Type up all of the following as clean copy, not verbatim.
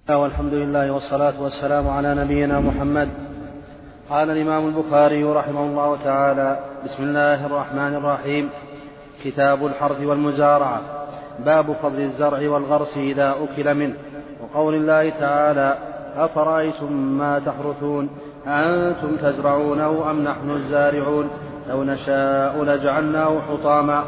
والحمد لله والصلاة والسلام على نبينا محمد. قال الإمام البخاري رحمه الله تعالى: بسم الله الرحمن الرحيم. كتاب الحرث والمزارعة. باب فضل الزرع والغرس إذا أكل منه. وقول الله تعالى: أفرأيتم ما تحرثون أأنتم تزرعونه أم نحن الزارعون لو نشاء لجعلناه حطاما.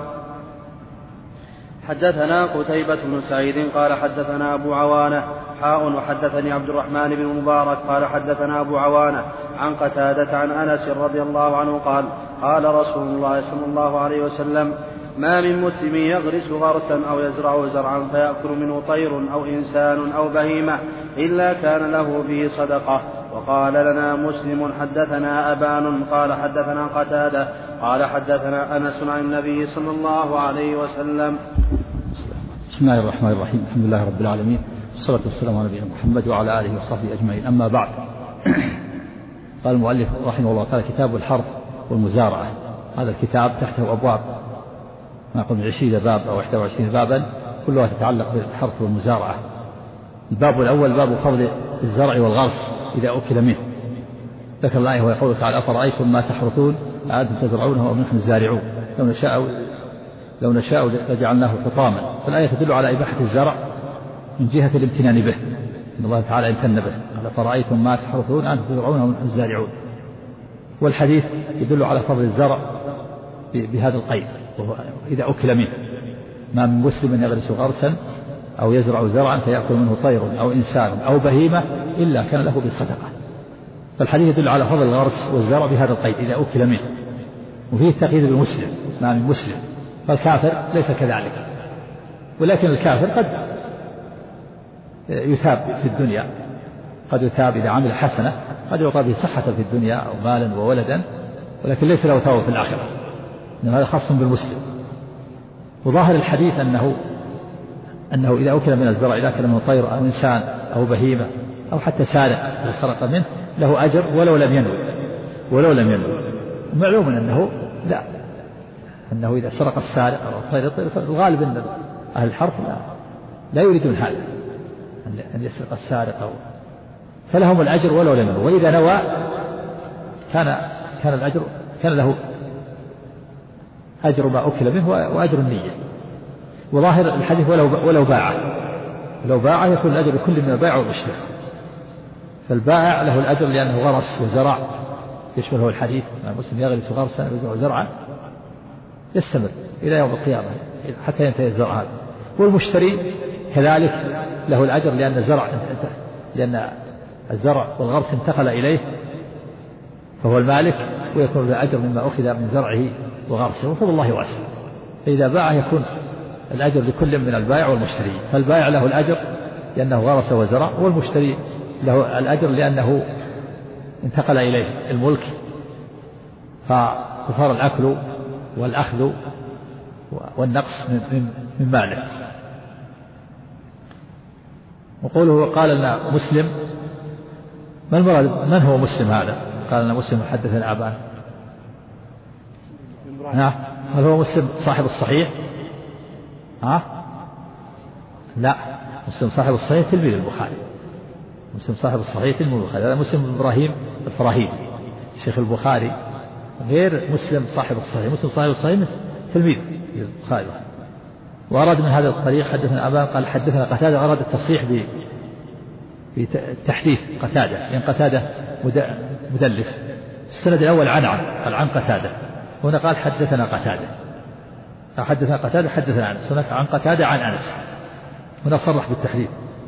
حدثنا قتيبة بن سعيد قال حدثنا أبو عوانة وحدثني عبد الرحمن بن المبارك قال حدثنا أبو عوانة عن قتادة عن أنس رضي الله عنه قال: قال رسول الله صلى الله عليه وسلم: ما من مسلم يغرس غرسا أو يزرع زرعا فيأكل منه طير أو إنسان أو بهيمة إلا كان له به صدقة. وقال لنا مسلم: حدثنا أبان قال حدثنا قتادة قال حدثنا أنس عن النبي صلى الله عليه وسلم. بسم الله الرحمن الرحيم. الحمد لله رب العالمين، والصلاة والسلام على نبينا محمد وعلى آله وصحبه أجمعين. أما بعد، قال المؤلف رحمه الله تعالى: كتاب الحرث والمزارعة. هذا الكتاب تحته أبواب، ما يقول 20 باب أو 21 بابا، كلها تتعلق بالحرث والمزارعة. الباب الأول باب فضل الزرع والغرس إذا أكل منه. ذكر الآية ويقول تعالى: أفرأيتم ما تحرثون أأنتم تزرعونه أم نحن الزارعون لو نشاء لجعلناه حطاما. فالآية تدل على إباحة الزرع من جهة الامتنان به، إن الله تعالى امتن به: أفرأيتم ما تحرثون أأنتم تزرعونه أم نحن الزارعون. والحديث يدل على فضل الزرع بهذا القيد، وهو إذا أكل منه. ما من مسلم يغرس غرسا أو يزرع زرعا فيأكل منه طير أو إنسان أو بهيمة إلا كان له بالصدقة. فالحديث يدل على فضل الغرس والزرع بهذا القيد إذا أكل منه، وفيه التقييد بالمسلم: ما من مسلم. فالكافر ليس كذلك، ولكن الكافر قد يثاب في الدنيا، قد يثاب إذا عمل حسنة، قد يعطى به صحة في الدنيا أو مالا وولدا، ولكن ليس له ثواب في الآخرة، إنما هذا خاص بالمسلم. وظاهر الحديث أنه إذا أكل من الزرع، إذا أكل منه طير أو إنسان أو بهيمة أو حتى سارق إذا سرق منه له أجر ولو لم ينوي. معلوم أنه إذا سرق السارق أو الطير، الغالب أن أهل الحرث لا يريدون هذا، أن يسرق السارق فلهم الأجر ولو لم ينوي. وإذا نوى كان الأجر، كان له أجر ما أكل منه وأجر النية. وظاهر الحديث ولو باع يكون الأجر لكل من البائع والمشتري. فالبائع له الأجر لأنه غرس وزرع، يشمله الحديث: ما مسلم يغرس غرسا ويزرع زرعا يستمر إلى يوم القيامة حتى ينتهي الزرع هذا. والمشتري كذلك له الأجر لأن الزرع والغرس انتقل إليه، فهو المالك ويكون له أجر مما أخذ من زرعه وغرسه، وفضل الله واسع. فإذا باع يكون الأجر لكل من البائع والمشتري. فالبائع له الأجر لأنه غرس وزرع، والمشتري له الأجر لأنه انتقل إليه الملك، فصار الأكل والأخذ والنقص من ماله. وقوله قال لنا مسلم، ما المراد؟ من هو مسلم هذا؟ قال لنا مسلم حدثنا أبان. هل هو مسلم صاحب الصحيح؟ لا، مسلم صاحب الصحيح تلميذ البخاري. مسلم صاحب الصحيح تلميذ البخاري، هذا مسلم إبراهيم الفراهيدي شيخ البخاري، غير مسلم صاحب الصحيح. مسلم صاحب الصحيح تلميذ البخاري. وأراد من هذا الطريق حدثنا أبان قال حدثنا قتادة، أراد التصريح بتحديث قتادة، لأن قتادة مدلس. السند الأول عن قتادة، هنا قال حدثنا قتادة، حدثنا أنس، هناك عن قتادة عن أنس، هنا صرح بالتحديث.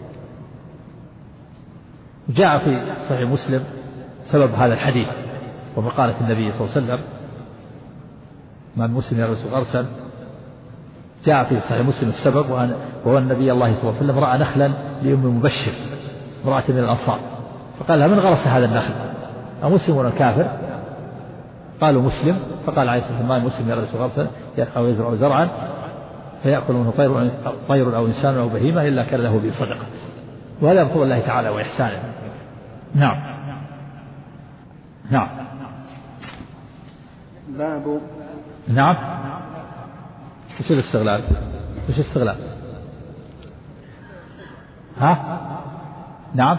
جاء في صحيح مسلم سبب هذا الحديث ومقالة النبي صلى الله عليه وسلم: ما من مسلم يغرس غرسا. جاء في صحيح مسلم السبب، وهو النبي الله صلى الله عليه وسلم رأى نخلا لأم مبشر امرأة من الأنصار، فقال لها: من غرس هذا النخل؟ أمسلم ولا كافر؟ قالوا: مسلم. فقال عليه الصلاة والسلام: ما مسلم يغرس غرسا أو يزرع زرعا فيأكل منه طير أو إنسان أو بهيمة إلا كان له به صدقة. وهذا بفضل الله تعالى وإحسانه. نعم. باب. نعم. وش الاستغلال؟ نعم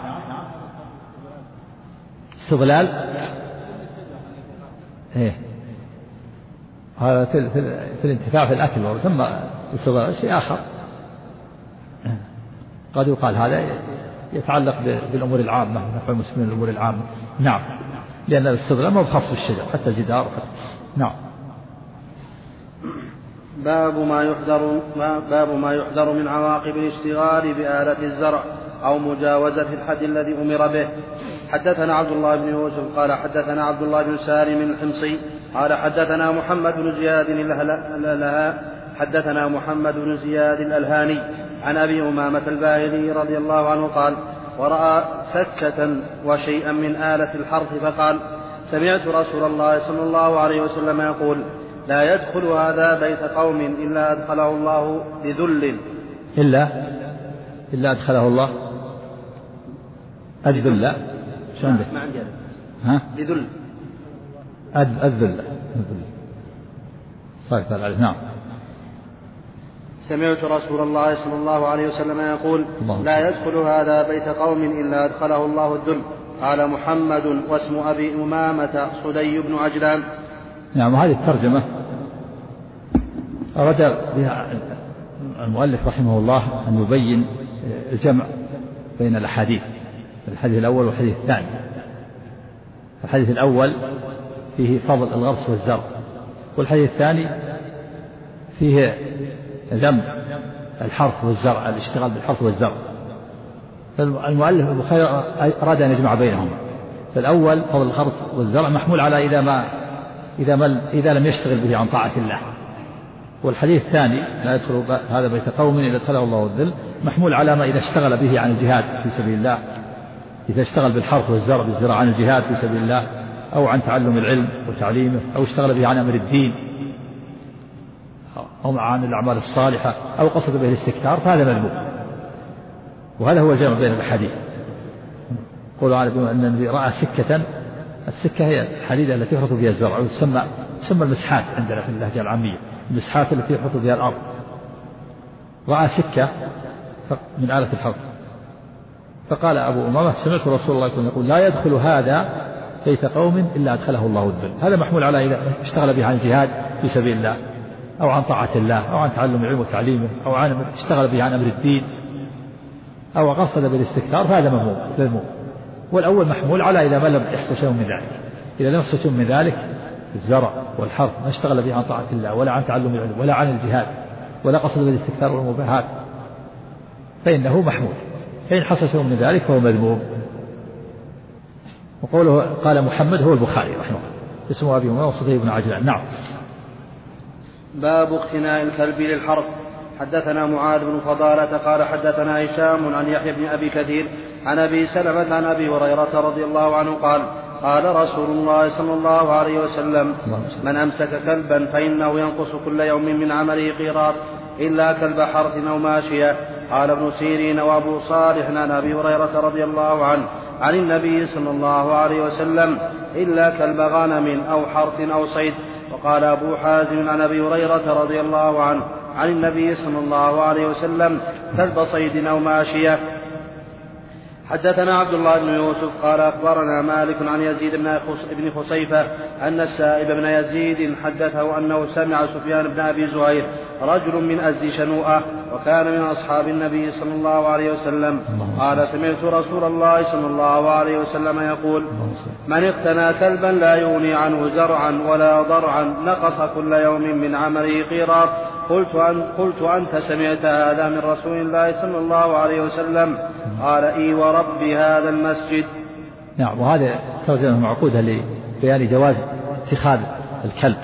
استظلال إيه هذا في الانتفاع في الأكل ويسمى استظلال شيء آخر. قد يقال هذا يتعلق بالأمور العامة نفع المسلمين الأمور العامة. نعم لأن الاستظلال ما بخاص بالشجر حتى الجدار نعم. باب ما يحذر من عواقب الاشتغال بآلة الزرع أو مجاوزة الحد الذي أمر به. حدثنا عبد الله بن يوسف قال حدثنا عبد الله بن سالم الحمصي قال حدثنا محمد بن زياد حدثنا محمد بن زياد الألهاني عن أبي أمامة الباهلي رضي الله عنه قال ورأى سكة وشيئا من آلة الحرث فقال سمعت رسول الله صلى الله عليه وسلم يقول لا يدخل هذا بيت قوم إلا أدخله الله بذل إلا أدخله الله أذل شو عندك ما عندي ها بذل الذل صحيح عليه. نعم سمعت رسول الله صلى الله عليه وسلم يقول لا يدخل هذا بيت قوم إلا أدخله الله الذل. قال محمد واسم أبي أمامة صدي بن عجلان. نعم وهذه الترجمة أراد بها المؤلف رحمه الله أن يبين الجمع بين الأحاديث الحديث الأول والحديث الثاني. الحديث الأول فيه فضل الغرس والزرع والحديث الثاني فيه ذم الحرث والزرع الاشتغال بالحرث والزرع. فالمؤلف البخاري أراد أن يجمع بينهما. فالأول فضل الغرس والزرع محمول على إذا لم يشتغل به عن طاعة الله. والحديث الثاني لا يدخل هذا بيت قوم إلا أدخله الله الذل محمول على ما إذا اشتغل به عن الجهاد في سبيل الله إذا اشتغل بالحرث والزرع بالزراعة عن الجهاد في سبيل الله أو عن تعلم العلم وتعليمه أو اشتغل به عن أمر الدين أو عن الأعمال الصالحة أو قصد به الاستكثار فهذا مذموم. وهذا هو الجمع بين الحديث. قولوا على أن النبي رأى سكة. السكة هي الحديدة التي يحرث بها الزرع وتسمى المسحات عندنا في اللهجة العامية المسحات التي يحرث بها الأرض. رأى سكة من آلة الحرث فقال أبو أمامة سمعت رسول الله صلى الله عليه وسلم يقول لا يدخل هذا بيت قوم إلا أدخله الله الذل. هذا محمول على إذا اشتغل به عن الجهاد في سبيل الله أو عن طاعة الله أو عن تعلم العلم وتعليمه أو عن اشتغل به عن أمر الدين أو قصد بالاستكثار فهذا مذموم. والأول محمول على إذا ما لم يحصل شيء من ذلك. إذا لم يحصل شيء من ذلك الزرع والحرث ما اشتغل به عن طاعة الله ولا عن تعلم العلم ولا عن الجهاد ولا قصد بالاستكثار والمباهات فإنه محمود. فإن حصل شيء من ذلك فهو مذموم. وقوله قال محمد هو البخاري رحمه الله اسمه أبي أمامة صدي بن عجلان. نعم. باب اقتناء الكلب للحرث. حدثنا معاذ بن فضالة قال حدثنا هشام عن يحيى بن أبي كثير عن أبي سلمة عن أبي هريرة رضي الله عنه قال قال رسول الله صلى الله عليه وسلم من أمسك كلبا فإنه ينقص كل يوم من عمله قيراط إلا كلب حرث أو ماشية. قال ابن سيرين وأبو صالح عن أبي هريرة رضي الله عنه عن النبي صلى الله عليه وسلم إلا كلب غنم أو حرث أو صيد. وقال أبو حازم عن أبي هريرة رضي الله عنه عن النبي صلى الله عليه وسلم كلب صيد أو ماشية. حدثنا عبد الله بن يوسف قال أخبرنا مالك عن يزيد بن خصيفة أن السائب بن يزيد حدثه أنه سمع سفيان بن أبي زهير رجل من أزد شنوءة وكان من أصحاب النبي صلى الله عليه وسلم قال سمعت رسول الله صلى الله عليه وسلم يقول من اقتنى كلبا لا يغني عنه زرعا ولا ضرعا نقص كل يوم من عمله قيراط. قلت أنت سمعت هذا من رسول الله صلى الله عليه وسلم؟ قال إي ورب هذا المسجد. نعم. وهذا ترجمة معقودة لبيان جواز اتخاذ الكلب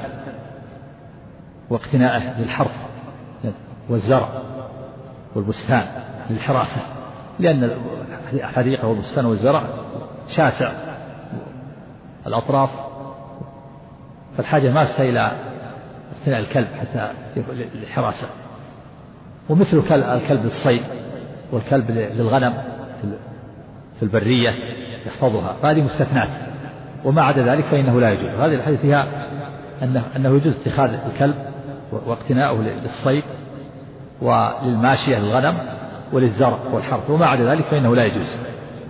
واقتناءه للحرث والزرع والبستان للحراسة لأن الحديقة والبستان والزرع شاسع الأطراف فالحاجة ماسة إلى اقتناء الكلب حتى للحراسة. ومثل الكلب للصيد والكلب للغنم في البرية يحفظها فهذه مستثنات وما عدا ذلك فإنه لا يجوز. هذه الحديث فيها أنه يجوز اتخاذ الكلب واقتناؤه للصيد وللماشية للغنم وللزرع والحرث وما عدا ذلك فإنه لا يجوز.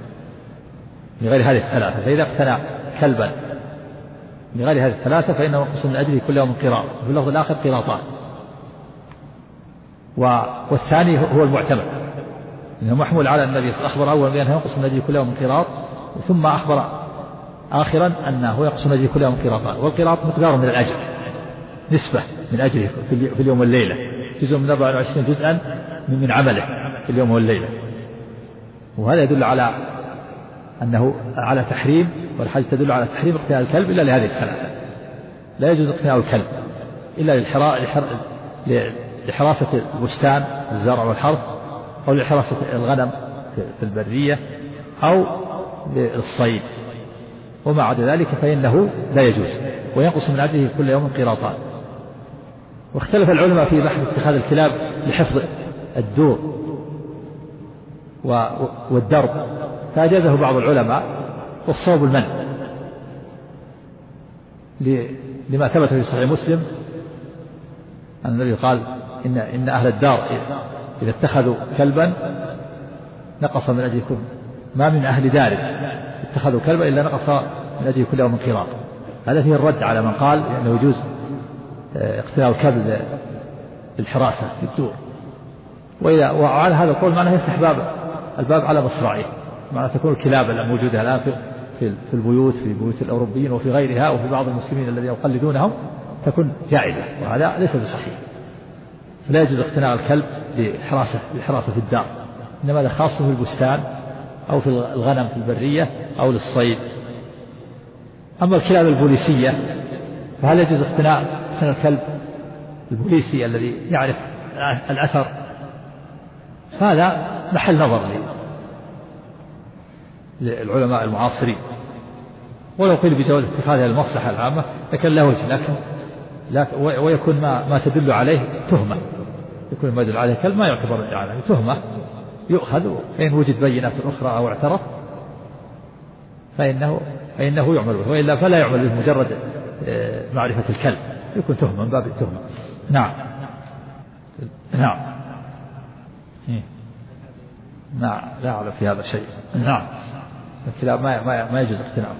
لغير هذه الثلاثة. فإذا اقتنى كلبا لغير هذه الثلاثة فإنه ينقص من أجله كل يوم قيراط، وفي اللفظ الآخر قيراطان. والثاني هو المعتمد، إنه محمول على النبي صلى الله عليه وسلم، أخبر أولا بأنه ينقص من أجله كل يوم قيراط، ثم أخبر آخرا أنه ينقص من أجله كل يوم قيراطان. والقيراط مقدار من الأجر، نسبة من أجله في اليوم والليلة، جزء من 24 جزءا من عمله في اليوم والليلة. وهذا يدل على أنه على تحريم، والحديث تدل على تحريم اقتناء الكلب إلا لهذه الثلاثة. لا يجوز اقتناء الكلب إلا لحراسة البستان الزرع والحرث، أو لحراسة الغنم في البرية، أو للصيد. وما عدا ذلك فإنه لا يجوز، وينقص من أجله كل يوم قيراطان. واختلف العلماء في بحث اتخاذ الكلاب لحفظ الدور والدرب، فأجازه بعض العلماء، والصواب المنع، لما ثبت في صحيح مسلم أن النبي قال إن أهل الدار إذا اتخذوا كلبا نقص من أجلكم، ما من أهل دار اتخذوا كلبا إلا نقص من أجل كل يوم قيراط. هذا فيه الرد على من قال أنه يجوز اقتناء الكلب للحراسة في الدور. وعلى هذا القول معناه يفتح الباب على مصراعيه، معناه تكون الكلاب الموجودة الآن في البيوت، في بيوت الأوروبيين وفي غيرها، وفي بعض المسلمين الذين يقلدونهم، تكون جائزة، وهذا ليس بصحيح. فلا يجوز اقتناء الكلب للحراسة في الدار، إنما هذا خاص في البستان أو في الغنم في البرية أو للصيد. أما الكلاب البوليسية فهل يجوز اقتناء الكلب البوليسي الذي يعرف الأثر؟ هذا محل نظر للعلماء المعاصرين، ولو قيل بجواز اتخاذها للمصلحة العامة لكن له وجه، ويكون ما تدل عليه تهمة، يكون ما يدل عليه كلب ما يعتبر يعني تهمة، يؤخذ، فإن وجد بينات أخرى أو اعترف فإنه يعمل به، وإلا فلا يعمل به مجرد معرفة الكلب، يكون تهمة من باب التهمة. نعم لا أعلم في هذا شيء. نعم الكلاب ما يجوز اقتناعه.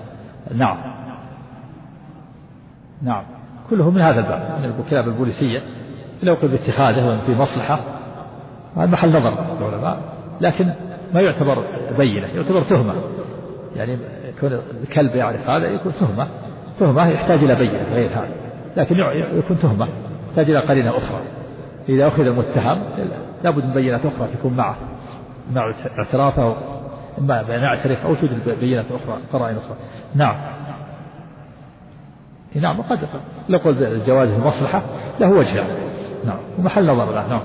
نعم كله من هذا الباب، من الكلاب البوليسية لو قل باتخاذه في مصلحة هذا محل نظر العلماء، لكن ما يعتبر بينة، يعتبر تهمة. يعني يكون الكلب يعرف هذا يكون تهمة يحتاج إلى بينة غير هذا، لكن يكون تهمة يحتاج إلى قرينة أخرى. إذا أخذ المتهم لابد من بينات أخرى تكون مع اعترافه، إما بأن يعترف أو توجد بينات أخرى، قرائن أخرى. نعم وقد نقول بالجواز المصلحة له وجه، نعم ومحل نظر له.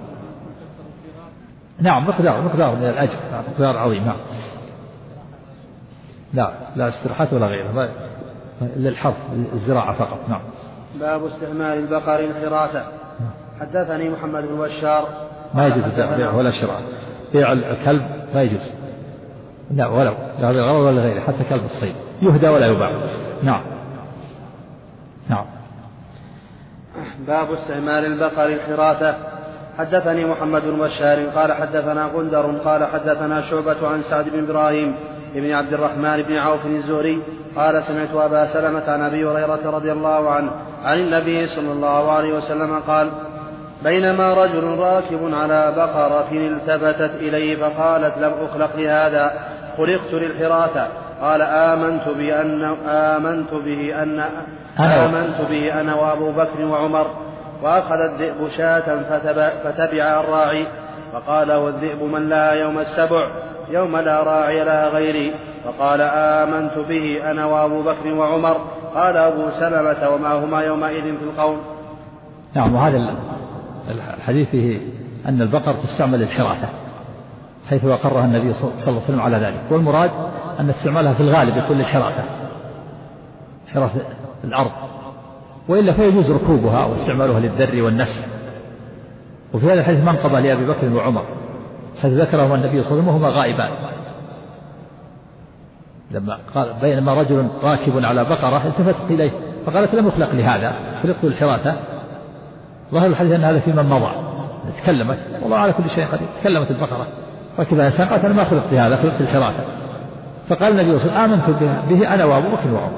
نعم مقدار من الأجر، مقدار عظيم. لا استراحات ولا غيره، للحرث الزراعة فقط. نعم. باب استعمال البقر الحراثة. حدثني محمد بن بشار ما يجوز بيع ولا شراء، بيع الكلب ما يجوز، لا ولو لا للغرض ولا غيره، حتى كلب الصيد يهدى ولا يباع. نعم. باب استعمال البقر الحراثة. حدثني محمد بن بشار قال حدثنا غندر قال حدثنا شعبة عن سعد بن إبراهيم بن عبد الرحمن بن عوف الزهري قال سمعت أبا سلمة عن أبي هريرة رضي الله عنه عن النبي صلى الله عليه وسلم قال بينما رجل راكب على بقرة التفتت إليه فقالت لم أخلق لهذا خلقت للحراثة. قال آمنت به أنا وأبو بكر وعمر. وأخذ الذئب شاة فتبع الراعي فقال والذئب من لها يوم السبع يوم لا راعي لها غيري. فقال آمنت به أنا وأبو بكر وعمر. قال أبو سلمة وما هما يومئذ في القوم. نعم. وهذا الحديث فيه أن البقر تستعمل للحراثة حيث أقرها النبي صلى الله عليه وسلم على ذلك، والمراد أن استعمالها في الغالب يكون للحراثة، حراثة الأرض، وإلا فيجوز ركوبها واستعمالها للذر والنسل. وفي هذا الحديث منقبة لأبي بكر وعمر حيث ذكرهما النبي صلى الله عليه وسلم وهما غائبان، لما قال بينما رجل راكب على بقرة التفتت إليه فقالت لم أخلق لهذا خلقت للحراثة. ظاهر الحديث أن هذا في من مضى، تكلمت والله على كل شيء قدير، تكلمت البقرة ركبها إنسان قالت أنا ما خلقت لهذا خلقت للحراثة، فقال النبي صلى الله عليه وسلم آمنت به أنا وأبو بكر وعمر.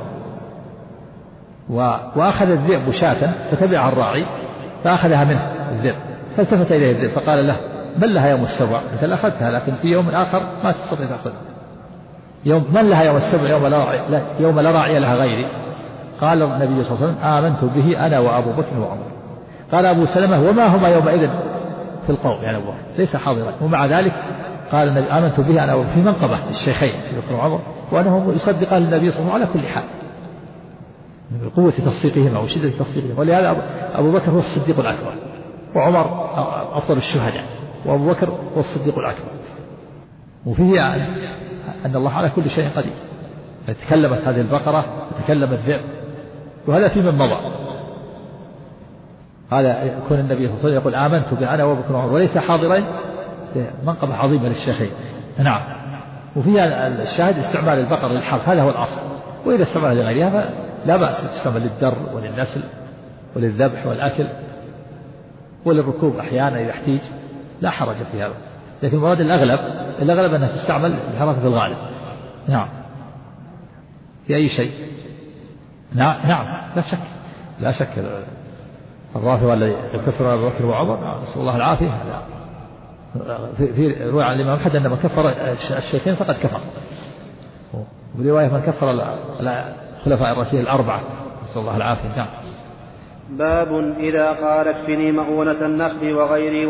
وأخذ الذئب شاة فتبعها الراعي فأخذها منه الذئب، فالتفت إليه الذئب فقال له من لها يوم السبع؟ مثل أخذتها لكن في يوم آخر ما تستطيع تأخذها. من لها يوم السبع يوم لا راعي لها غيري. قال النبي صلى الله عليه وسلم آمنت به أنا وأبو بكر وعمر. قال أبو سلمة وما هما يومئذ في القوم يعني أبو بكر ليس حاضرا، ومع ذلك قال النبي آمنت به أنا في منقبة الشيخين أبو بكر وعمر، وأنهم يصدقان النبي صلى الله عليه وسلم على كل حال من قوة تصديقهما وشدة تصديقهما. ولهذا أبو بكر هو الصديق الأكبر، وعمر أفضل الشهداء، وأبو بكر هو الصديق الأكبر. وفيه أن الله على كل شيء قدير. تكلمت هذه البقرة وتكلم الذئب، وهذا في من مضى. هذا يكون النبي صلى الله عليه وسلم يقول آمنت به أنا وأبو بكر وعمر وليس حاضرين، منقبة عظيمة للشيخين. نعم. وفيها الشاهد استعمال البقرة للحرث، هذا هو الأصل، وإذا استعمل لغيرها لا بأس تستعمل للدر وللنسل وللذبح والأكل وللركوب أحيانا إذا احتيج، لا حرج في هذا. لكن مراد الأغلب أنها تستعمل الحرث في الغالب. نعم. في أي شيء. نعم لا شك الرافضة الذي يكفر أبو بكر وعمر نسأل الله العافية. في رواية عن الإمام أحمد أن من كفر الشيخين فقد كفر، وفي رواية من كفر الخلفاء الراشدين الأربعة نسأل الله العافية. نعم. باب إذا قال اكفني مؤونة النخل وغيري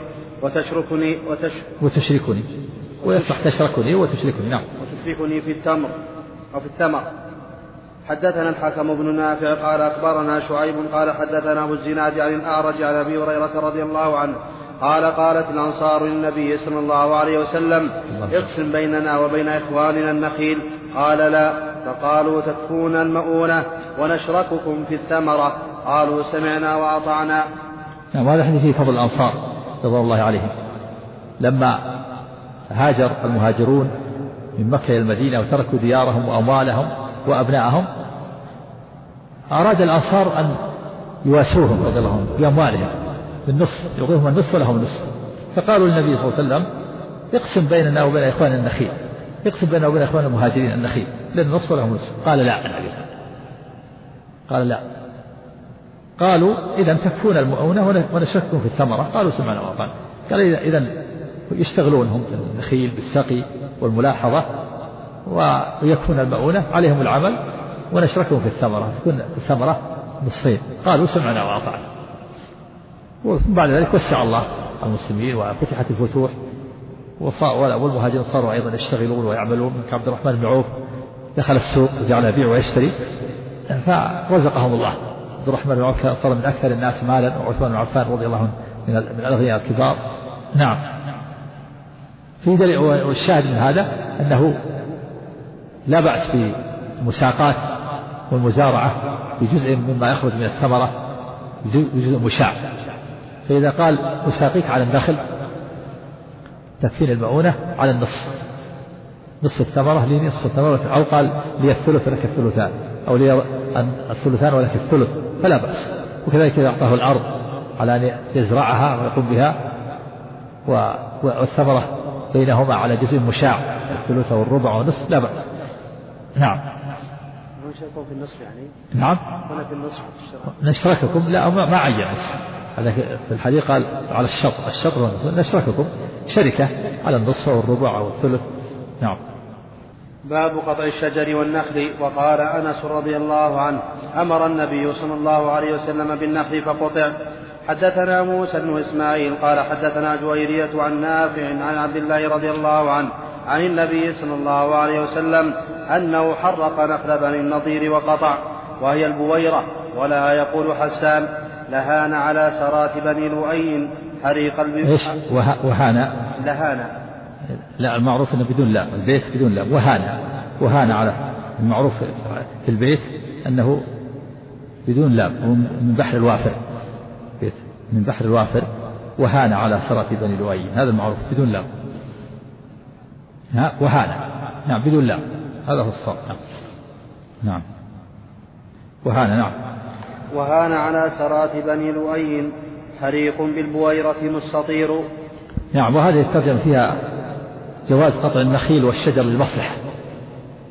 وتشركني ويصح تشركني وتشركني. نعم. وتشركني في التمر أو في الثمر. حدثنا الحكم بن نافع قال أخبرنا شعيب قال حدثنا أبو الزناد عن الأعرج عن أبي هريرة رضي الله عنه قال قالت الأنصار للنبي صلى الله عليه وسلم اقسم بيننا وبين إخواننا النخيل قال لا، فقالوا تكفون المؤونة ونشرككم في الثمرة قالوا سمعنا وأطعنا. هذا حديث في فضل الأنصار رضي الله عليهم لما هاجر المهاجرون من مكة إلى المدينة وتركوا ديارهم وأموالهم وأبنائهم، أراد الأنصار أن يواسوهم رضي الله عنهم بأموالهم بالنصف، يعطيهم النصف ولهم النصف. فقالوا للنبي صلى الله عليه وسلم اقسم بيننا وبين إخوان النخيل، اقسم بيننا وبين إخوان المهاجرين النخيل للنصف ولهم النصف. قال لا النبي قال لا. قالوا إذا تكفون المؤونة ونشرككم في الثمرة قالوا سمعنا وأطعنا. قال إذا يشتغلونهم في النخيل بالسقي والملاحظة ويكفون المؤونة عليهم العمل ونشركهم في الثمرة، تكون الثمرة نصفين. قالوا سمعنا وأطعنا. وبعد ذلك وسع الله المسلمين وفتحت الفتوح، والمهاجرين صاروا أيضا يشتغلون ويعملون. كعبد الرحمن بن عوف دخل السوق وجعل يبيع ويشتري فرزقهم الله. عبد الرحمن بن عوف صار من أكثر الناس مالا، وعثمان بن عفان رضي الله عنه من الأغنياء الكبار. نعم. في دليل، والشاهد من هذا أنه لا بأس في المساقات والمزارعة بجزء مما يخرج من الثمرة بجزء مشاع. فإذا قال أساقيك على النخل تكفين المؤونة على النصف، نصف الثمرة لي نصف الثمرة، أو قال لي الثلث ولك الثلثان، أو لي الثلثان ولك الثلث، فلا بأس. وكذلك إذا أعطاه الأرض على أن يزرعها ويقوم بها والثمرة بينهما على جزء مشاع الثلث والربع والنصف لا بأس. نعم. نشرككم في النصف يعني. نعم. هنا في النصف نشرككم لا ما عين نصف. هذا في الحديث قال على الشطر نشرككم شركة على النصف والربع والثلث. نعم. باب قطع الشجر والنخل. وقال أنس رضي الله عنه أمر النبي صلى الله عليه وسلم بالنخل فقطع. حدثنا موسى بن إسماعيل قال حدثنا جويرية عن نافع عن عبد الله رضي الله عنه عن النبي صلى الله عليه وسلم أنه حرق نخل بني النضير وقطع، وهي البويرة، ولا يقول حسان لهان على سرات بني لؤي حريق وهانا لا المعروف أنه بدون لا، البيت بدون لا. وهانا على المعروف في البيت أنه بدون لا، من بحر الوافر، بيت من بحر الوافر. وهانا على سرات بني لؤي، هذا المعروف بدون لا. وهانا نعم بدون لا، هذا هو الصواب. نعم. وهانا نعم. وهان على سرات بني لؤي حريق بالبويرة مستطير. نعم. وهذه الترجمة فيها جواز قطع النخيل والشجر للمصلحة،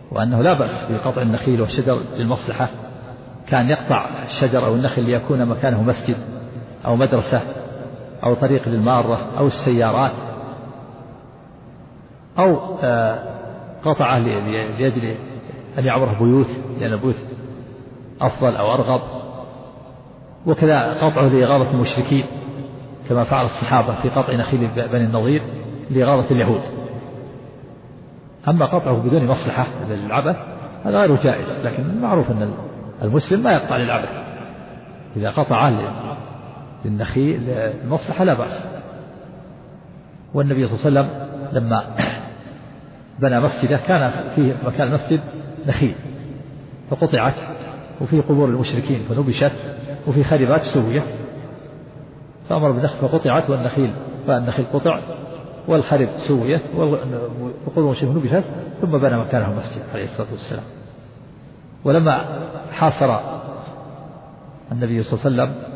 وأنه لا بأس بقطع النخيل والشجر للمصلحة، كان يقطع الشجر أو النخل ليكون مكانه مسجد أو مدرسة أو طريق للمارة أو السيارات، أو قطعه لأجل أن يعمره بيوت لأن البيوت أفضل أو أرغب، وكذا قطعه لإغاظة المشركين كما فعل الصحابة في قطع نخيل بني النضير لإغاظة اليهود. أما قطعه بدون مصلحة للعبث هذا غير جائز، لكن معروف أن المسلم ما يقطع للعبث، إذا قطع للنخيل للمصلحة لا بأس. والنبي صلى الله عليه وسلم لما بنى مسجده كان فيه مكان المسجد نخيل فقطعت، وفي قبور المشركين فنبشت، وفي خربات سويت، فأمر بالنخل فقطعت، فالنخيل قطع والخرب سويت وقبور المشركين نبشت، ثم بنى مكانه مسجد عليه الصلاة والسلام. ولما حاصر النبي صلى الله عليه وسلم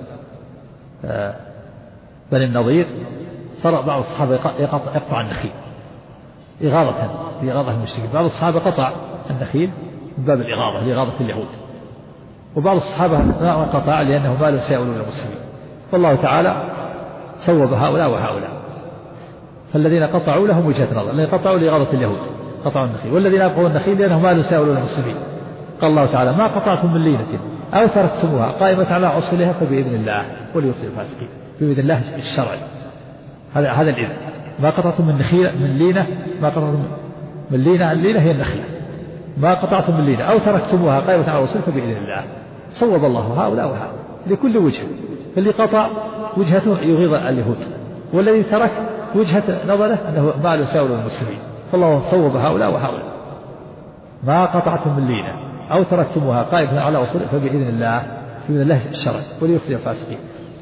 بني النضير صار بعض الصحابة يقطع النخيل لإغاظة المشركين. بعض الصحابة قطع النخيل من باب الإغاظة لإغاظة اليهود، وبعض الصحابة ما قطع لأنه ما له سيئون للمسلمين. فالله تعالى صوب هؤلاء وهؤلاء، فالذين قطعوا لهم وجهة نظر، الذين قطعوا لإغاظة اليهود قطعوا النخيل، والذين أبقوا النخيل لأنه ما له سيئون للمسلمين. قال الله تعالى ما قطعتم من لينة أو تركتموها قائمة على أصولها فبإذن الله وليخزي الفاسقين. بإذن الله الشرعي، هذا الإذن. ما قطعتم من لينة، ما قطعتم من لينة، اللينة هي النخلة، ما قطعتم من لينة أو تركتموها قائمة على أصولها فبإذن الله. صوب الله هؤلاء وهؤلاء لكل وجه، فاللي قطع وجهته يغيظ اليهود، والذي ترك وجهة نظره أنه ما له سيئون للمسلمين. فالله صوب هؤلاء وهؤلاء. ما قطعتم من لينة أو تركتموها قائمة على أصولها فبإذن الله، في إذن الله الشرع وليخزي الفاسقين.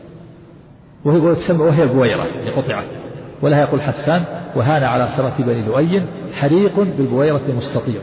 وهي البويرة اللي قطعت، ولها يقول حسان وهان على سرة بني لؤي حريق بالبويرة مستطير.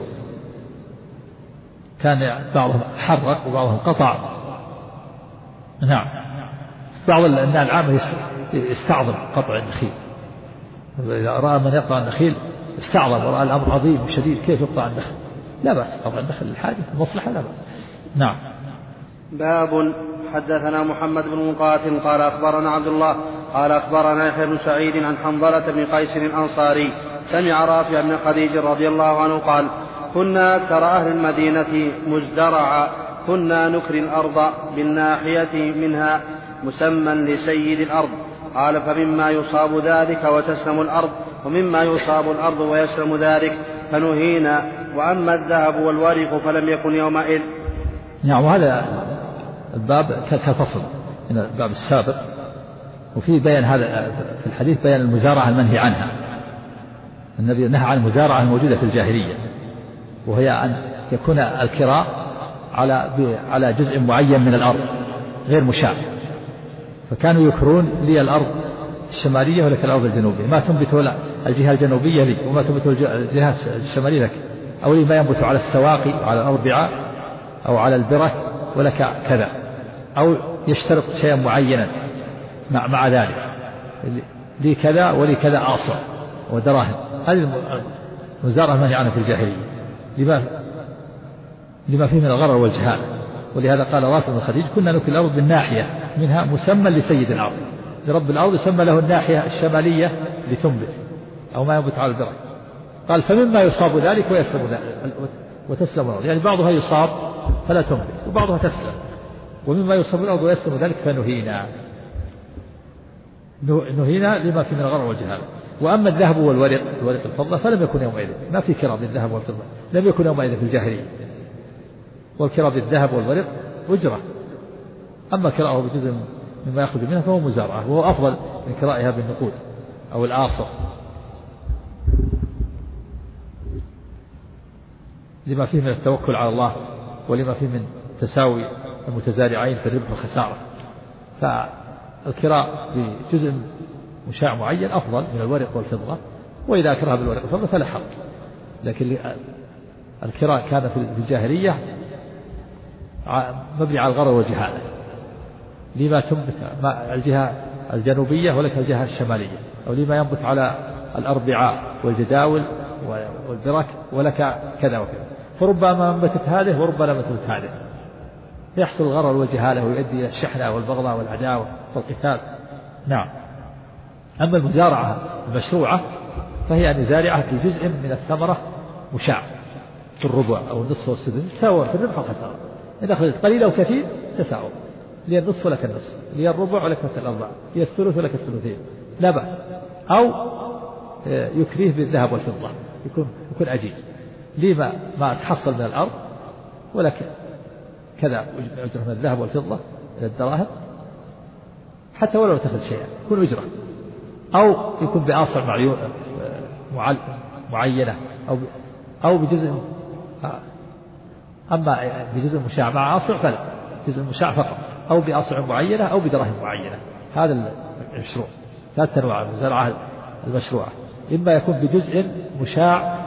كان بعضهم حرق وبعضهم قطع. نعم، بعض العامة يستعظم قطع النخيل، إذا رأى من يقطع النخيل استعظم ورأى الأمر عظيم وشديد كيف يقطع النخل. لا بأس قطع النخل للحاجة المصلحة لا بأس. نعم. باب حدثنا محمد بن مقاتل قال أخبرنا عبد الله قال أخبرنا يحيى بن سعيد عن حنظلة بن قيس الأنصاري سمع رافع بن خديج رضي الله عنه قال كنا أكثر أهل المدينة مزدرعا كنا نكري الأرض بالناحية منها مسمى لسيد الأرض. قال فمما يصاب ذلك وتسلم الأرض ومما يصاب الأرض ويسلم ذلك فنهينا، وأما الذهب والورق فلم يكن يومئذ. نعم، وهذا الباب كالفصل من الباب السابق، وفي بيان هذا في الحديث بيان المزارعة المنهي عنها. النبي نهى عن المزارعة الموجودة في الجاهلية، وهي أن يكون الكراء على جزء معين من الأرض غير مشاع، فكانوا يكرون لي الأرض الشمالية ولك الأرض الجنوبية، ما تنبت الجهة الجنوبية لي وما تنبت الجهة الشمالية لك، أو لي ما ينبت على السواقي وعلى الأربعاء أو على البرك ولك كذا، أو يشترط شيئا معينا مع ذلك لي كذا ولي كذا آصع ودراهم. هذه المزارعة المنهي عنها في الجاهلية لما فيه من الغرر والجهال. ولهذا قال رافع بن خديج كنا نكل الأرض بالناحية منها مسمى لسيد الأرض، لرب الأرض يسمى له الناحية الشمالية لتنبت أو ما ينبت على البرك. قال فمما يصاب ذلك وتسلم الأرض، يعني بعضها يصاب فلا تنبت وبعضها تسلم، ومما يصاب الأرض ويسلم ذلك فنهينا لما فيه من الغرر والجهال. وأما الذهب والورق الفضة فلم يكن يومئذ، ما في كرا بالذهب والفضة، لم يكن يومئذ في الجاهلية، والكرا بالذهب والورق أجرة، أما كراءه بجزء مما يأخذ منها فهو مزارعة، وهو أفضل من كرائها بالنقود أو الآصر، لما فيه من التوكل على الله ولما فيه من تساوي المتزارعين في الربح والخسارة. فالكراء بجزء مشاع معين أفضل من الورق والفضة، وإذا أكرها بالورق والفضة فلا حرج. لكن الكراء كان في الجاهلية مبني على الغرر والجهالة، لما تنبت الجهة الجنوبية ولك الجهة الشمالية، أو لما ينبت على الأربعاء والجداول والبرك ولك كذا وكذا. فربما أنبتت هذه وربما أنبتت هذه، يحصل الغرر والجهالة ويؤدي إلى الشحنة والبغضاء والعداوة والقتال. نعم. أما المزارعة المشروعة فهي أن يزارعها في جزء من الثمرة مشاع في الربع أو النصف والسدس سواء في الربح والخسارة، إذا أخذت قليل أو كثير تساوي، لي النصف ولك النصف، لي الربع ولك الأربع، لي الثلث ولك الثلثين، لا بأس. أو يكريه بالذهب والفضة، يكون عجيز، لي ما تحصل من الأرض ولك كذا أجرة من الذهب والفضة إلى الدراهم، حتى ولو تأخذ شيئا يكون أجرة. أو يكون بآصع معينة أو بجزء، أما بجزء مشاع مع آصع فلا، جزء مشاع فقط، أو بآصع معينة أو بدراهم معينة. هذا المشروع. ثلاث أنواع المزارعة المشروعة، إما يكون بجزء مشاع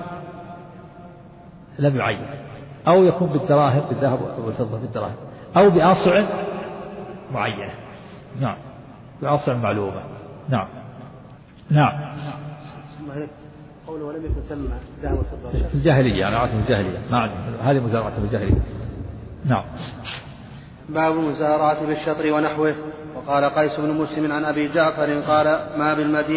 لم يعين، أو يكون بالدراهم بالذهب والفضة بالدراهم، أو بآصع معينة. نعم، بآصع معلومة. نعم. نعم. قوله ولم يكن ثم ذهب والفضة في الجاهلية، أنا عارف الجاهلية، ما عندي هذه مزارعة في الجاهلية. نعم. باب المزارعة بالشطر ونحوه. وقال قيس بن مسلم عن أبي جعفر قال ما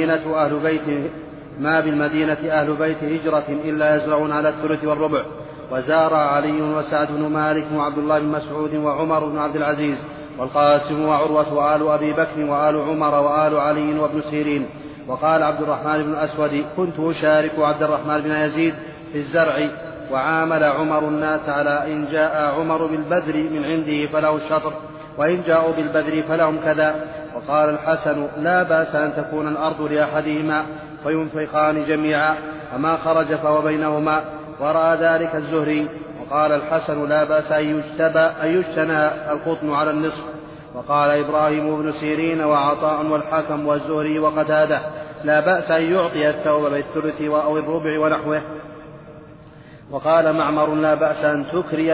بالمدينة أهل بيت هجرة إلا يزرعون على الثلث والربع. وزارع علي وسعد بن مالك وعبد الله بن مسعود وعمر بن عبد العزيز والقاسم وعروة وآل أبي بكر وآل عمر وآل علي وابن سيرين. وقال عبد الرحمن بن الأسود كنت أشارك عبد الرحمن بن يزيد في الزرع، وعامل عمر الناس على إن جاء عمر بالبذر من عنده فله الشطر، وإن جاءوا بالبذر فلهم كذا. وقال الحسن لا بأس أن تكون الأرض لأحدهما فينفقان جميعا، وما خرج فهو بينهما، ورأى ذلك الزهري. وقال الحسن لا بأس أن يجتنى القطن على النصف. وقال إبراهيم بن سيرين وعطاء والحكم والزهري وقتادة لا بأس أن يعطي الثوب بالثلث أو الربع ونحوه. وقال معمر لا بأس أن تكري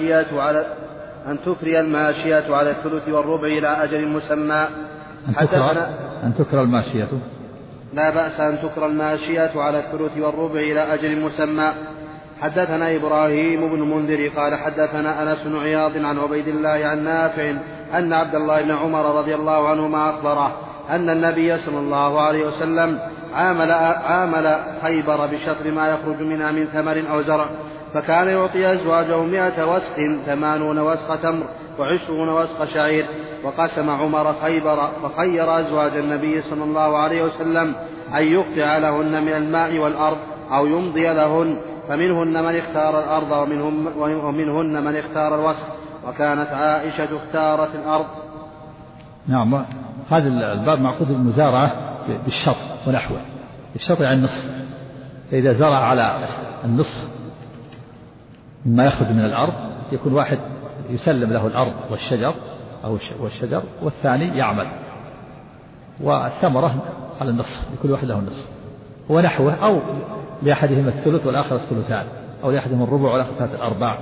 الماشية على الثلث والربع إلى أجل مسمى. أن تكرى الماشية، لا بأس أن تكرى الماشية على الثلث والربع إلى أجل مسمى. حدثنا إبراهيم بن منذر قال حدثنا أنس بن عياض عن عبيد الله عن نافع أن عبد الله بن عمر رضي الله عنهما أخبره أن النبي صلى الله عليه وسلم عامل خيبر بشطر ما يخرج منها من ثمر أو زرع، فكان يعطي أزواجه 100 وسق 80 وسق تمر و20 وسق شعير. وقسم عمر خيبر فخير أزواج النبي صلى الله عليه وسلم أن يقطع لهن من الماء والأرض أو يمضي لهن، فمنهن من اختار الأرض ومنهن من اختار الوسق، وكانت عائشة اختارت الأرض. نعم. هذا الباب معقود المزارعة بالشطر ونحوه. الشطر يعني النصف، فإذا زرع على النصف مما يخرج من الأرض يكون واحد يسلم له الأرض والشجر والثاني يعمل، والثمرة على النصف لكل واحد له النصف ونحوه، أو لأحدهما الثلث والآخر الثلثان، أو لأحدهما الربع والآخر ثلاثة الأرباع.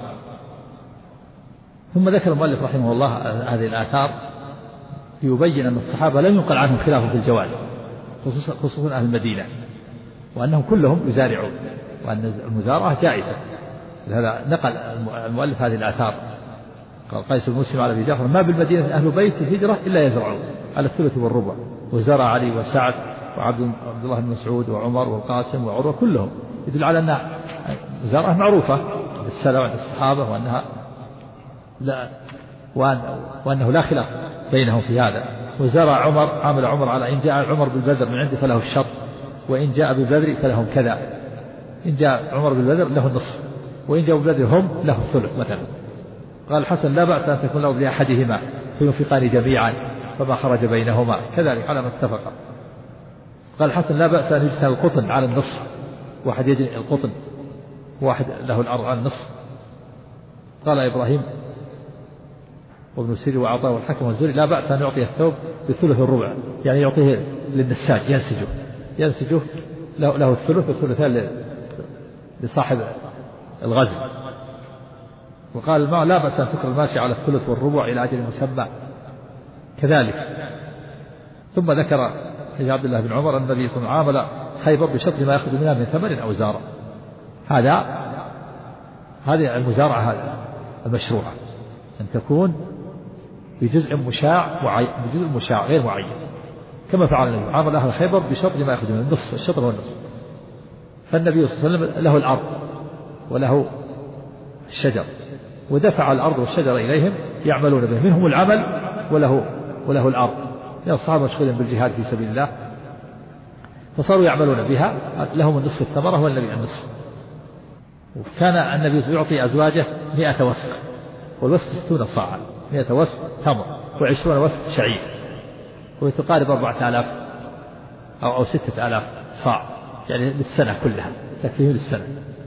ثم ذكر المؤلف رحمه الله هذه الآثار ليبين أن الصحابة لم ينقل عنهم خلاف في الجواز، خصوصا أهل المدينة، وأنهم كلهم يزارعون، وأن المزارعة جائزة. لهذا نقل المؤلف هذه الآثار. قال قيس بن مسلم على أبي جعفر ما بالمدينة أهل بيت هجرة إلا يزرعون على الثلث والربع. وزرع علي وسعد وعبد الله بن مسعود وعمر والقاسم وعروة كلهم، يدل على أن المزارعة معروفة بالسلف عند الصحابة، وأنه لا خلاف بينهم في هذا. وزرع عامل عمر على إن جاء عمر بالبذر من عنده فله الشطر، وإن جاء بالبذر فلهم كذا. إن جاء عمر بالبذر له النصف، وإن جاء بالبذر هم له الثلث مثلا. قال الحسن لا بأس أن تكون له لأحدهما فينفقان جميعا فما خرج بينهما، كذلك على ما اتفق. قال الحسن لا بأس أن يجتنى القطن على النصف، واحد يجني القطن واحد له الأرض على النصف. قال إبراهيم وابن سيرين وعطاء والحكم والزهري لا بأس أن يعطي الثوب بالثلث الربع، يعني يعطيه للنساج ينسجه له الثلث والثلثان لصاحب الغزو. وقال الماء لا بأس أن تكر الماشي على الثلث والربع إلى أجل مسمى كذلك. ثم ذكر حديث عبد الله بن عمر أن النبي صلى الله عليه وسلم عامل خيبر بشطر ما يأخذ منها من ثمر أو زارع. هذا هذه المزارعة المشروعة أن تكون بجزء مشاع غير معين، كما فعل النبي عامل أهل خيبر بشطر ما يأخذ منه النصف، الشطر والنصف. فالنبي صلى الله عليه وسلم له الأرض وله الشجر، ودفع الأرض والشجر إليهم يعملون به، منهم العمل وله الأرض، لأن الصحابة مشغولين بالجهاد في سبيل الله فصاروا يعملون بها، لهم النصف الثمرة والنبي النصف. وكان النبي يعطي أزواجه 100 وسق، والوسق 60 صاعا، 100 وسق تمر و20 وسق شعير، ويتقارب 4000 أو 6000 صاع، يعني للسنة كلها تكفيه للسنة.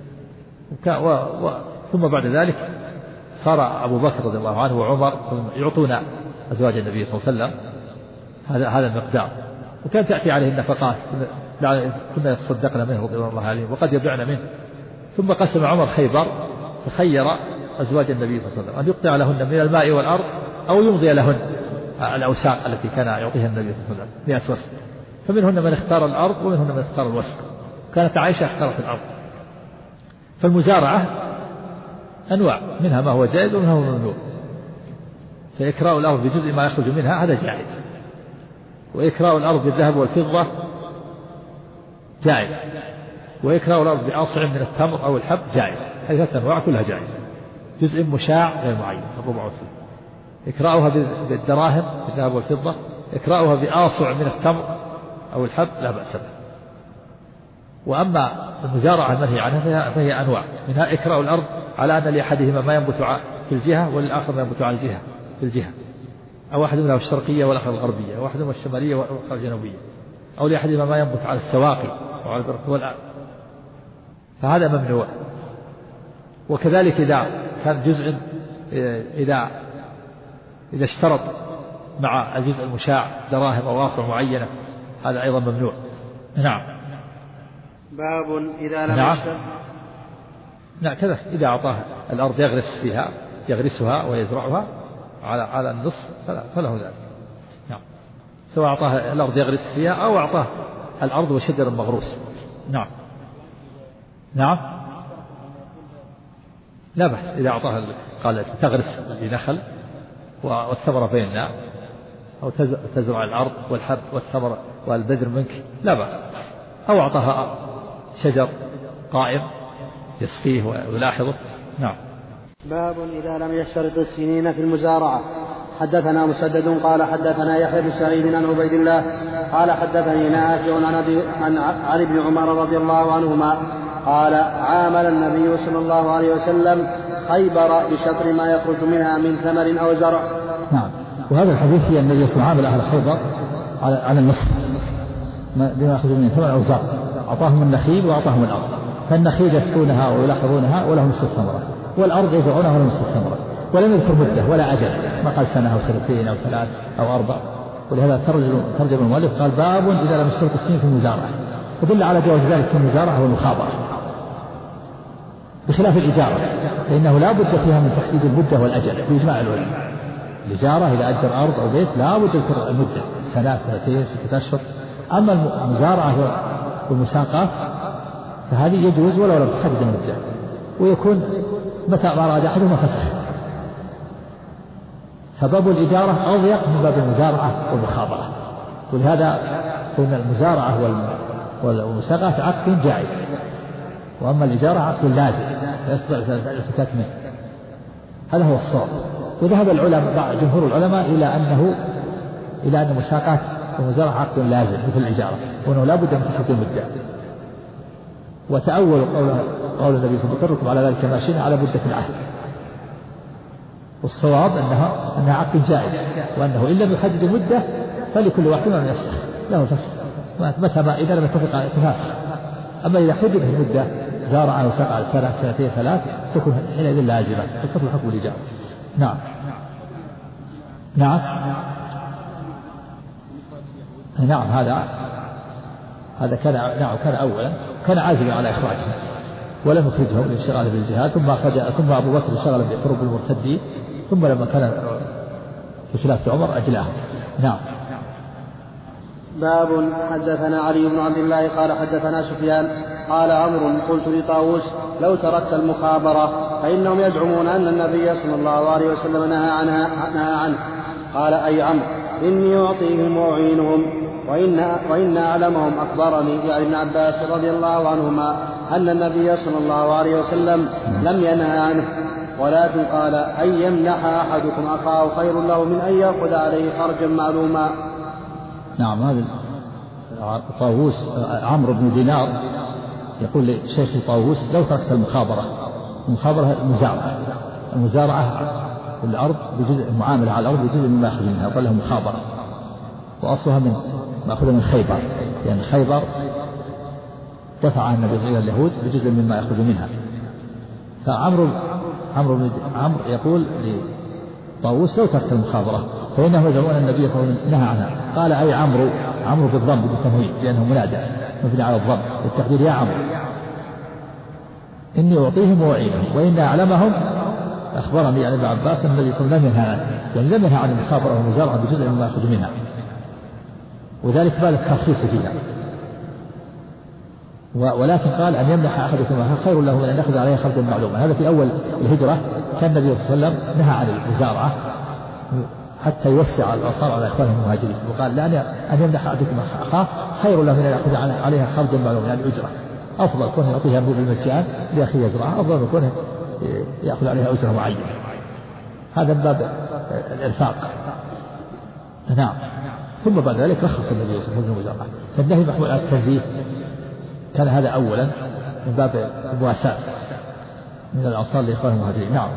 ثم بعد ذلك صار أبو بكر رضي الله عنه وعمر يعطون أزواج النبي صلى الله عليه وسلم هذا المقدار، وكان تأتي عليه النفقات، كنا يتصدقن منه رضي الله عليه وقد يبيعن منه. ثم قسم عمر خيبر، فخير أزواج النبي صلى الله عليه وسلم أن يقطع لهن من الماء والأرض أو يمضي لهن الأوساق التي كان يعطيها النبي صلى الله عليه وسلم 100 وسق، فمنهن من اختار الأرض ومنهن من اختار الوسق. كانت عائشة اختارت الأرض. فالمزارعة أنواع، منها ما هو جائز ومنها ما هو ممنوع. فإكراء الأرض بجزء ما يخرج منها هذا جائز، وإكراء الأرض بالذهب والفضة جائز، وإكراء الأرض بأصع من التمر أو الحب جائز. هذه 3 أنواع كلها جائز، جزء مشاع غير معين الربع والثلث. إكراؤها بالدراهم بالذهب والفضة، إكراؤها بأصع من التمر أو الحب لا بأس به. وأما المزارعة المنهي عنها فهي أنواع، منها إكراء الأرض على أن لأحدهما ما ينبت في الجهة وللآخر ما ينبت على الجهة في الجهة، أو أحد منها الشرقية والآخر الغربية، أو أحد منها الشمالية والآخر الجنوبية، أو لأحدهما ما ينبت على السواقي وعلى البرك فهذا ممنوع. وكذلك إذا كان جزء إذا اشترط مع الجزء المشاع دراهم أو واصع معينة هذا أيضا ممنوع. نعم. باب إذا لم نعم كذا إذا أعطاه الأرض يغرس فيها، يغرسها ويزرعها على النصف فله ذلك. نعم، سواء أعطاه الأرض يغرس فيها أو أعطاه الأرض وشجر مغروس. نعم لا بأس إذا أعطاه قال تغرس بنخل والثمرة بيننا، أو تزرع الأرض والحب والثمرة والبذر منك لا بأس، أو أعطاها شجر قائم يسقيه ويلاحظه. نعم. باب إذا لم يشترط السنين في المزارعة. حدثنا مسدد قال حدثنا يحيى بن سعيد عن عبيد الله قال حدثني نافع عن ابن عمر رضي الله عنهما قال عامل النبي صلى الله عليه وسلم خيبر بشطر ما يخرج منها من ثمر أو زرع. نعم. وهذا الحديث هي النبي صلى الله عليه وسلم عامل أهل خيبر على النصف بما يخرج من ثمر أو زرع، أعطاهم النخيل وأعطاهم الأرض، فالنخيل يسقونها ويلاحظونها ولهم نصف الثمرة، والأرض يزرعونها ولهم نصف الثمرة، ولم يذكر مدة ولا أجل، ما قال سنة أو سنتين أو 3 أو 4. ولهذا ترجم المؤلف قال باب إذا لم يشترط السنين في المزارعة، ودل على جواز ذلك في المزارعة والمخابرة بخلاف الإجارة، فإنه لا بد فيها من تحديد المدة والأجل بإجماع العلماء. الإجارة إذا أجر أرض أو بيت لا بد يذكر المدة، 1 2 6 أشهر. أما المزارعة والمساقات فهذه يجوز ولو لم تحدد المدة، ويكون متى ما أراد أحدهما فسخ. فباب الإجارة أضيق من باب المزارعة والمخابرة، ولهذا فإن المزارعة والمساقات عقد جائز، وأما الإجارة عقد لازم لا يستطيع الفكاك منه. هذا هو الصواب. وذهب العلماء جمهور العلماء إلى أن المساقات والمزارعة عقد لازم مثل الإجارة، وأنه لا بد من تحديد المدة. وتأول قول النبي صلى الله عليه وسلم على ذلك ماشينا على مدة العهد، والصواب أنها عقد جائز، وأنه إن لم يحدد المدة فلكل واحد من يفسخ له فسخ متى ما إذا لم يتفق على تفاسخ. أما إذا حدد المدة زارع أو سقع 1 2 3 تكون حينئذ لازمة تكون حكم الإجارة. نعم. هذا كان أولا كان عازما على إخراجهم ولم يخرجهم لانشغاله بالجهاد، ثم أبو بكر انشغل بحروب المرتدين، ثم لما كان في خلافة عمر أجلاهم. نعم. باب حدثنا علي بن عبد الله قال حدثنا سفيان قال عمرو قلت لطاووس لو تركت المخابرة، فإنهم يزعمون أن النبي صلى الله عليه وسلم نهى عنه. قال أي عمرو إني أعطيهم وأعينهم، وإن أعلمهم أخبرني يعني ابن عباس رضي الله عنهما أن النبي صلى الله عليه وسلم لم ينهى عنه، ولكن قال أن يمنح أحدكم أخاه خير له من أن يأخذ عليه خرجا معلوما. نعم. هذا طاووس عمرو بن دينار يقول لشيخ طاووس لو تركت المخابرة المزارعة في الأرض بجزء المعاملة على الأرض بجزء مما يأخذ منها، قال له مخابرة، وأصلها من مأخوذة من خيبر، يعني خيبر دفع النبي إلى اليهود بجزء مما يأخذ منها. فعمرو يقول لطاووس لو تركت المخابرة فإنهم يزعمون أن النبي صلى الله عليه وسلم نهى عنها. قال أي عمرو بالضم بالتنوين لأنه منادى مبني على الضم بالتقدير يا عمرو إني أعطيهم وأعينهم، وإن أعلمهم أخبرني يعني ابن عباس أن النبي صلى الله عليه وسلم لم ينهى عن المخابرة والمزارعة بجزء مما يأخذ منها، وذلك بال الترخيص فيها. ولكن قال أن يمنح أحدكم خير له من أن يأخذ عليه خرجا معلوما. هذا في أول الهجرة كان النبي صلى الله عليه وسلم نهى عن المزارعة حتى يوسع الأنصار على إخوانهم المهاجرين، وقال لا أن يمنح أحدكم أخاه خير له من أن يأخذ عليها خرجا معلوما، يعني أجرة أفضل كونه يعطيها بالمجان لأخيه يزرعها أفضل من كونه يأخذ عليها أجرة معينة. هذا من باب الإرفاق. نعم. ثم بعد ذلك رخص النبي صلى الله عليه وسلم المزارعة، فالنهي محمول على التنزيه كان هذا أولا من باب المواساة من الأنصار لإخوانهم المهاجرين. نعم.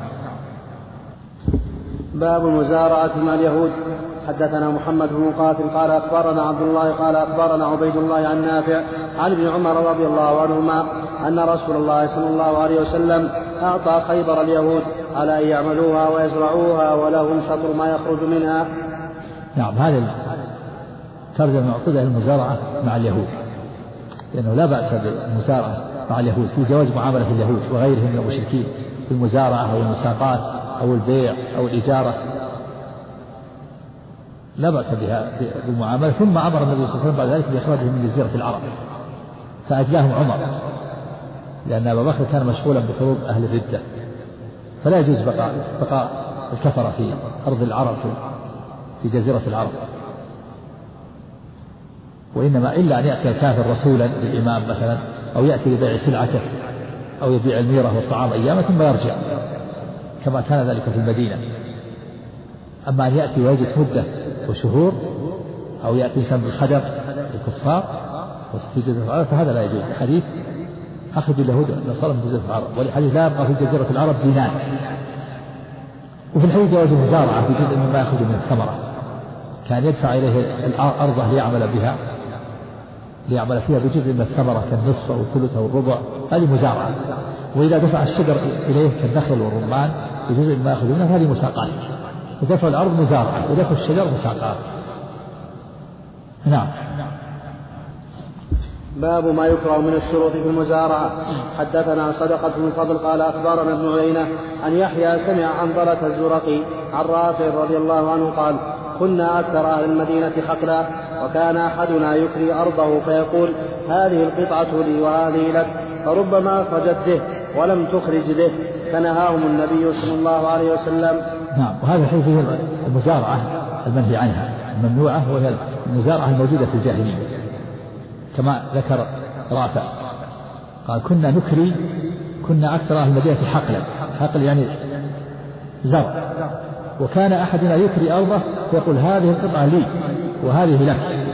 باب المزارعة مع اليهود. حدثنا محمد بن مقاتل قال أخبرنا عبد الله قال أخبرنا عبيد الله عن نافع عن ابن عمر رضي الله عنهما أن رسول الله صلى الله عليه وسلم أعطى خيبر اليهود على أن يعملوها ويزرعوها ولهم شطر ما يخرج منها. نعم. هذا ترجمة معقودة المزارعة مع اليهود، لأنه لا بأس بالمزارعة مع اليهود في جواز معاملة اليهود وغيرهم من المشركين في المزارعة أو المساقات أو البيع أو الإجارة، لا بأس بها بالمعاملة. ثم أمر النبي صلى الله عليه وسلم بعد ذلك بإخراجهم من جزيرة العرب فأجلاهم عمر، لأن أبا بكر كان مشغولا بحروب أهل الردة، فلا يجوز بقاء الكفرة في أرض العرب في جزيرة العرب، وإنما إلا أن يأتي الكافر رسولا للإمام مثلا أو يأتي لبيع سلعته أو يبيع الميرة والطعام أياما ثم يرجع كما كان ذلك في المدينة. أما أن يأتي ويجلس مدة وشهور أو يأتي إنسان بالخدم الكفار في جزيرة العرب فهذا لا يجوز. حديث أخرج اليهود النصارى من جزيرة العرب، ولحديث لا يبقى في جزيرة العرب دينار. وفي الحديث جواز المزارعة في جزء مما يأخذ من الثمرة، كان يدفع إليه الأرض ليعمل فيها بجزء من الثمرة كالنصف أو الثلث أو الربع، هذه مزارعة. وإذا دفع الشجر إليه كالنخل والرمان بجزء ما يأخذ منه هذه مساقات. ودفع الأرض مزارعة ودفع الشجر مساقات. نعم. باب ما يكره من الشروط في المزارعة. حدثنا صدقة بن الفضل قال أخبرنا ابن عيينة عن يحيى سمع عنظلة الزرقي عن رافع رضي الله عنه قال كنا أكثر أهل المدينة حقلا، وكان أحدنا يكري أرضه فيقول هذه القطعة لي وهذه لك، فربما أخرجت ذه ولم تخرج ذه، فنهاهم النبي صلى الله عليه وسلم. نعم. وهذا الحين فيه المزارعة المنهي عنها الممنوعة، وهي المزارعة الموجودة في الجاهلية كما ذكر رافع قال كنا أكثر أهل المدينة حقلا. حقل يعني زرع. وكان أحدنا يكري أرضه فيقول هذه القطعة لي وهذه لك،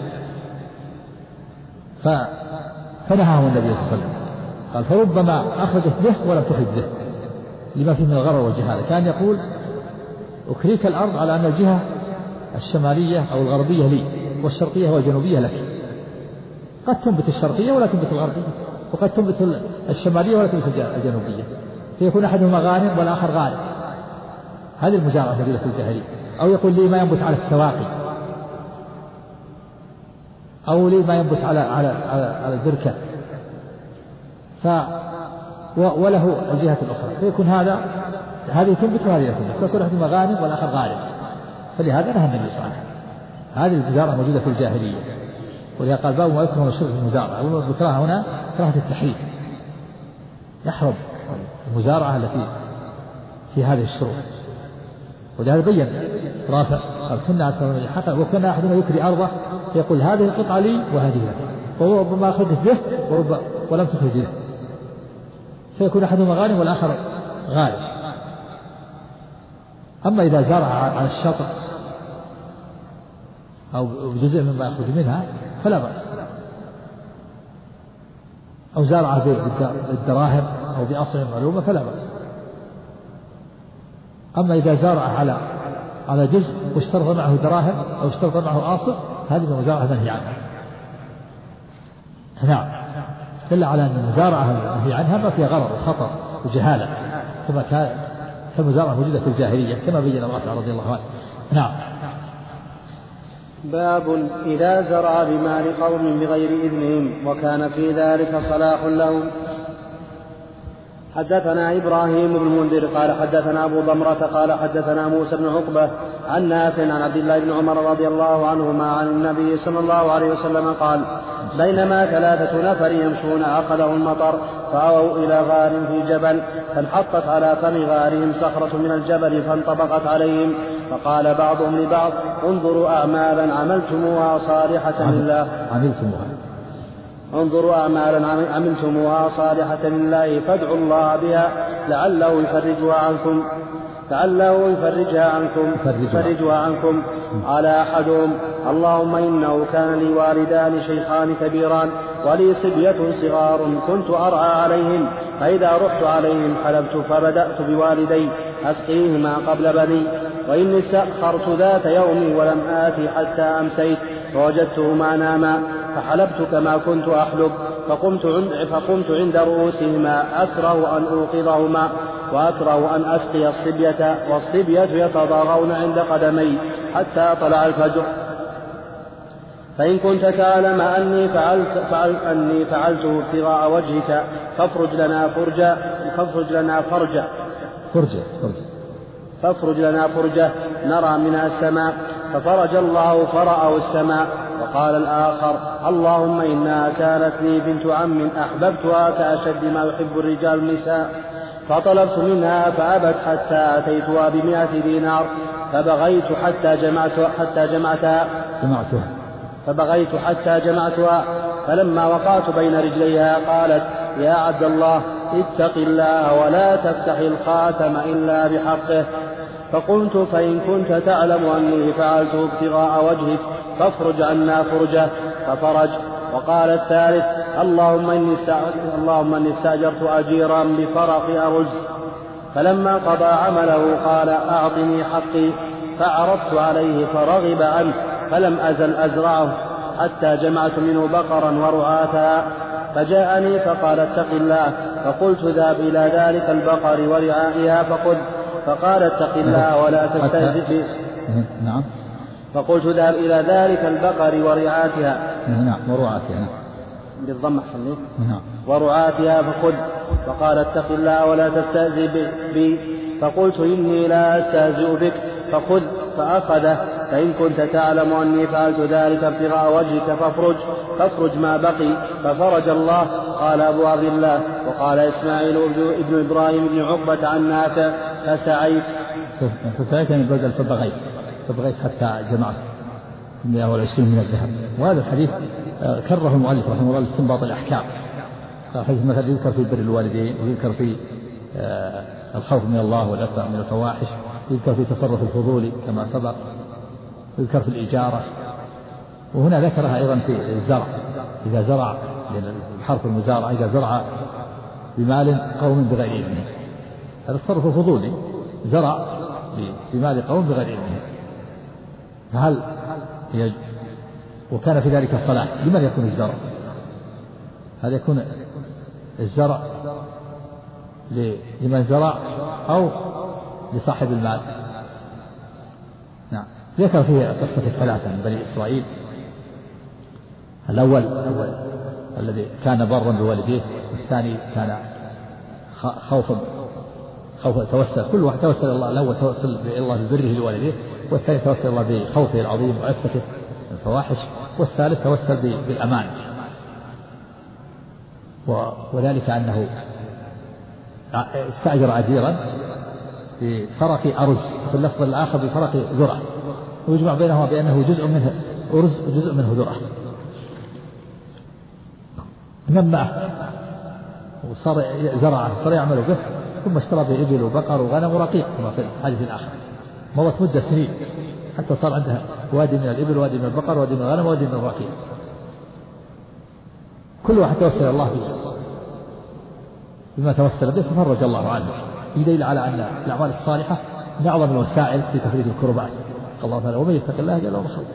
فنهاهم النبي صلى الله عليه وسلم قال فربما أخرجت به ولم تخرج به لما فيه من الغرر والجهالة. كان يقول أكريك الأرض على أن الجهة الشمالية أو الغربية لي والشرقية والجنوبية لك، قد تنبت الشرقية ولا تنبت الغربية، وقد تنبت الشمالية ولا تنبت الجنوبية، فيكون أحدهما غانم والآخر غانم. هذه المزارعة الموجودة في الجاهلية. أو يقول لي ما ينبت على السواقي، أو لي ما ينبت على البركة، وله الجهة الأخرى، فيكون هذه تنبت وهذه لا تنبت، فيكون أحدهما غانم والآخر غانم. فلهذا نهى النبي صلى الله عليه وسلم. هذه المزارعة موجودة في الجاهلية، ولهذا قال باب ما يكره من الشرك في المزارعة. والمكره هنا كراهة التحريم، يحرم المزارعة التي في هذه الشروط. ولهذا بين رافع قال وكنا أحدنا يكري أرضه فيقول هذه القطعة لي وهذه لك، وربما أخرجت به ولم تخرج به، فيكون أحدهما غانم والآخر غالب. أما إذا زرع على الشطر أو بجزء مما يخرج منها فلا بأس، أو زرع بالدراهم أو بأصل معلومة فلا بأس. أما إذا زرع على جزء واشترط معه دراهم أو اشترط معه أصل، هذه المزارعة منهي عنها. نعم، إلا على أن المزارعة المنهي عنها ما فيها غرر وخطر وجهالة، كما كان فالمزارعة موجودة في الجاهلية كما بين رافع رضي الله عنه. نعم. باب إذا زرع بمال قوم بغير إذنهم وكان في ذلك صلاح لهم. حدثنا إبراهيم بن المنذر قال حدثنا أبو ضمرة قال حدثنا موسى بن عقبة عن نافع عن عبد الله بن عمر رضي الله عنهما عن النبي صلى الله عليه وسلم قال بينما 3 نفر يمشون أخذه المطر فأووا إلى غار في جبل فانحطت على فم غارهم صخرة من الجبل فانطبقت عليهم، فقال بعضهم لبعض انظروا أعمالا عملتموها صالحة لله انظروا أعمالا عملتموها صالحة لله فادعوا الله بها لعله يفرجها عنكم. قال أحدهم فالله إنه كان لي والدان شيخان كبيران ولي صبية صغار كنت أرعى عليهم، فإذا رحت عليهم حلبت فبدأت بوالدي أسقيهما قبل بني، وإني استأخرت ذات يوم ولم آتي حتى أمسيت فوجدتهما ناما فحلبت كما كنت أحلب، فقمت عند رؤوسهما أكره أن أوقظهما وأكره أن أسقي الصبية، والصبية يتضاغون عند قدمي حتى طلع الفجر، فإن كنت تعلم أني فعلته ابتغاء وجهك فافرج لنا فرجة نرى منها السماء، ففرج الله فرأوا السماء. وقال الآخر اللهم إنها كانت لي بنت عم أحببتها كأشد ما يحب الرجال النساء، فطلبت منها فأبت حتى أتيتها ب100 دينار فبغيت حتى جمعتها فلما وقعت بين رجليها قالت يا عبد الله اتق الله ولا تفتح الخاتم إلا بحقه، فقلت فإن كنت تعلم أني فعلته ابتغاء وجهك فافرج عنا فرجه، ففرج. وقال الثالث اللهم إني استأجرت أجيرا بفرق أرز، فلما قضى عمله قال أعطني حقي، فعرضت عليه فرغب عنه، فلم أزل أزرعه حتى جمعت منه بقرا ورعاتها، فجاءني فقال اتق الله، فقلت ذهب إلى ذلك البقر ورعائها فخذ، فقال اتق الله ولا تستهزئ نعم. فقلت ذهب إلى ذلك البقر ورعاتها ورعاتها بالضم أحسن ورعاتها فخذ، فقال اتق الله ولا تستهزئ بي، فقلت إني لا أستهزئ بك فخذ، فأخذه، فإن كنت تعلم أني فعلت ذلك ابتغاء وجهك فافرج ما بقي، ففرج الله. قال أبو عبد الله وقال إسماعيل ابن إبراهيم بن عقبة عن نافع فسعيت يعني بدل فبغيت حتى جمعت 120 من الذهب. وهذا الحديث كره المؤلف رحمه الله لاستنباط الأحكام. حديث مثلا يذكر في بر الوالدين، ويذكر في الخوف من الله والعفو من الفواحش، يذكر في تصرف الفضول كما سبق، يذكر في الإجارة، وهنا ذكرها أيضا في الزرع. إذا زرع الحرف المزارع إذا زرع بمال قوم بغير إذنه، هذا تصرف الفضولي، زرع بمال قوم بغير إذنه، فهل وكان في ذلك صلاح لمن يكون الزرع؟ هل يكون الزرع لمن زرع أو لصاحب المال؟ نعم. ذكر فيه قصة 3 من بني إسرائيل. الأول الذي كان برا بوالديه، والثاني كان خوفا توسل، كل واحد توسل الله. الأول توسل الله ببره لوالديه، والثاني توسل الله بخوفه العظيم وعفته الفواحش، والثالث توسل بالأمان. وذلك أنه استأجر أجيرا بفرق أرز، في اللفظ الآخر بفرق ذرة، ويجمع بينهما بأنه جزء منه أرز وجزء منه ذرة. نمأه وصار زرعه، صار يعمل به، ثم اشترى به إبل وبقر وغنم ورقيق كما في الحديث الآخر. مضت مدة سنين حتى صار عندها وادي من الإبل وادي من البقر وادي من الغنم وادي من الرقيق، كل واحد توسل الله بما توسل به ففرج الله عنه. يدل على أن الأعمال الصالحة من أعظم الوسائل في تفريج الكربات. قال الله تعالى: ومن يتق الله يجعل له مخرجا.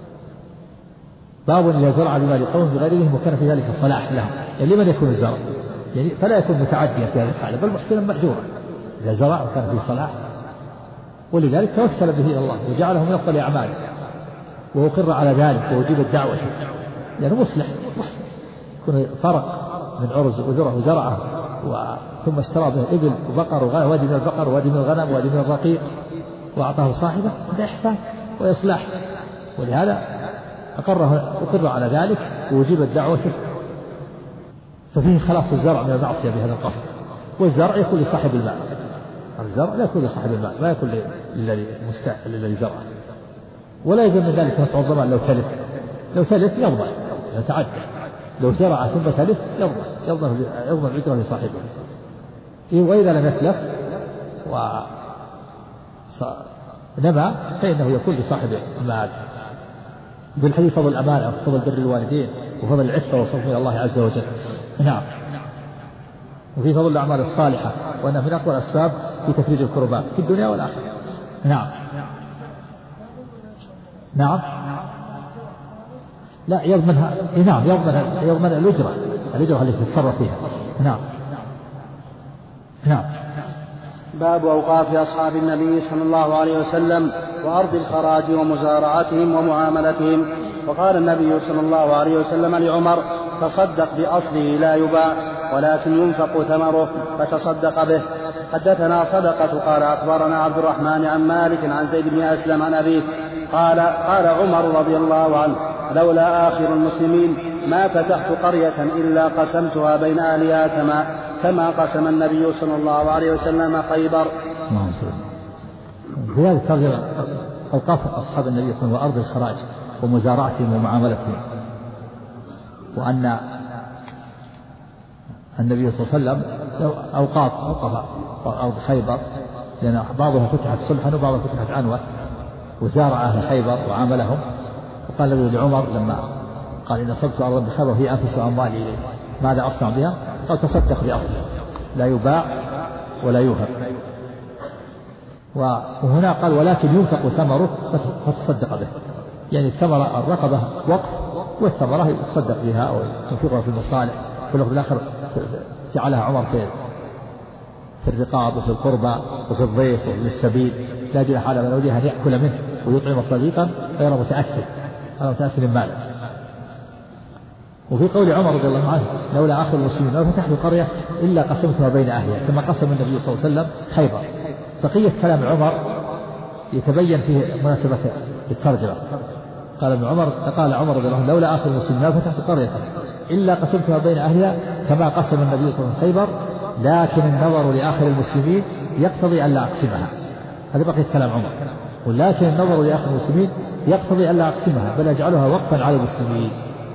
باب إذا زرع بمال قوم بغيرهم وكان في ذلك صلاح لهم، يعني لمن يكون الزرع؟ يعني فلا يكون متعديا في هذه الحالة بل محسنا مأجورا إذا زرع وكان فيه صلاح، ولذلك توسل به إلى الله وجعله من أفضل أعماله وأقر على ذلك وأجيب الدعوة، يعني مصلح محسن. يكون فرق من عرز وذرة وزرعه ثم اشترى به إبل وبقر وادي من البقر وادي من الغنم وادي من الرقيق وأعطاه صاحبه، هذا إحسان وإصلاح، ولهذا أقر على ذلك وأجيب الدعوة. ففيه خلاص الزرع من المعصية بهذا القصد. والزرع يكون لصاحب المال، الزرع لا يكون لصاحب المال، ما يكون للذي زرع. ولا يلزم من ذلك نفع الضمان لو تلف يضمن، يتعدى. لو زرع ثم تلف يضمن الأجرة لصاحبه. وإذا لم يتلف ونمى فإنه يكون لصاحب المال. بالحديث فضل الأمانة وفضل بر الوالدين وفضل العفة والخوف من الله عز وجل. نعم. وفي فضل الأعمال الصالحة وأنها من أقوى الأسباب في تفريج الكربات في الدنيا والآخرة. نعم. نعم. لا يضمنها. نعم يضمن الأجرة التي تتصرف فيها. نعم. نعم. باب أوقاف أصحاب النبي صلى الله عليه وسلم وأرض الخراج ومزارعتهم ومعاملتهم. وقال النبي صلى الله عليه وسلم لعمر: تصدق بأصله لا يباع ولكن ينفق ثمره فتصدق به. حدثنا صدقة قال أخبرنا عبد الرحمن عن مالك عن زيد بن أسلم عن أبيه قال عمر رضي الله عنه: لولا آخر المسلمين ما فتحت قرية إلا قسمتها بين أهلها كما قسم النبي صلى الله عليه وسلم خيبر. في هذه الترجمة أوقاف أصحاب النبي صلى الله عليه وسلم وأرض الخراج ومزارعتهم ومعاملتهم، وأن النبي صلى الله عليه وسلم أوقاف أرض خيبر، لأن بعضها فتحت صلحا وبعضها فتحت عنوة، وزارع أهل خيبر وعاملهم. وقال النبي لعمر لما قال: إن أصبت أرضا بخيبر هي أنفس أموالي إليه ماذا أصنع بها؟ قال: تصدق بأصله لا يباع ولا يوهب. وهنا قال: ولكن ينفق ثمره فتصدق به، يعني الثمرة الرقبة وقف والثمرة يتصدق بها أو ينفقها في المصالح. في اللفظ الآخر جعلها عمر في الرقاب وفي القربى وفي الضيف وفي السبيل، لا جناح على من وليها أن يأكل منه ويطعم صديقا غير متأثر مالا. وفي قول عمر رضي الله عنه: لولا آخر المسلمين ما فتحت قرية إلا قسمتها بين أهلها كما قسم النبي صلى الله عليه وسلم خيبر. بقية كلام عمر يتبين فيه مناسبة الترجمة. قال عمر رضي الله عنه: لولا آخر المسلمين ما فتحت قرية إلا قسمتها بين أهلها كما قسم النبي صلى الله عليه وسلم خيبر، لكن النظر لآخر المسلمين يقتضي أن لا أقسمها. هذا بقية كلام عمر. ولكن النظر لآخر المسلمين يقتضي أن لا أقسمها بل أجعلها وقفا على المسلمين.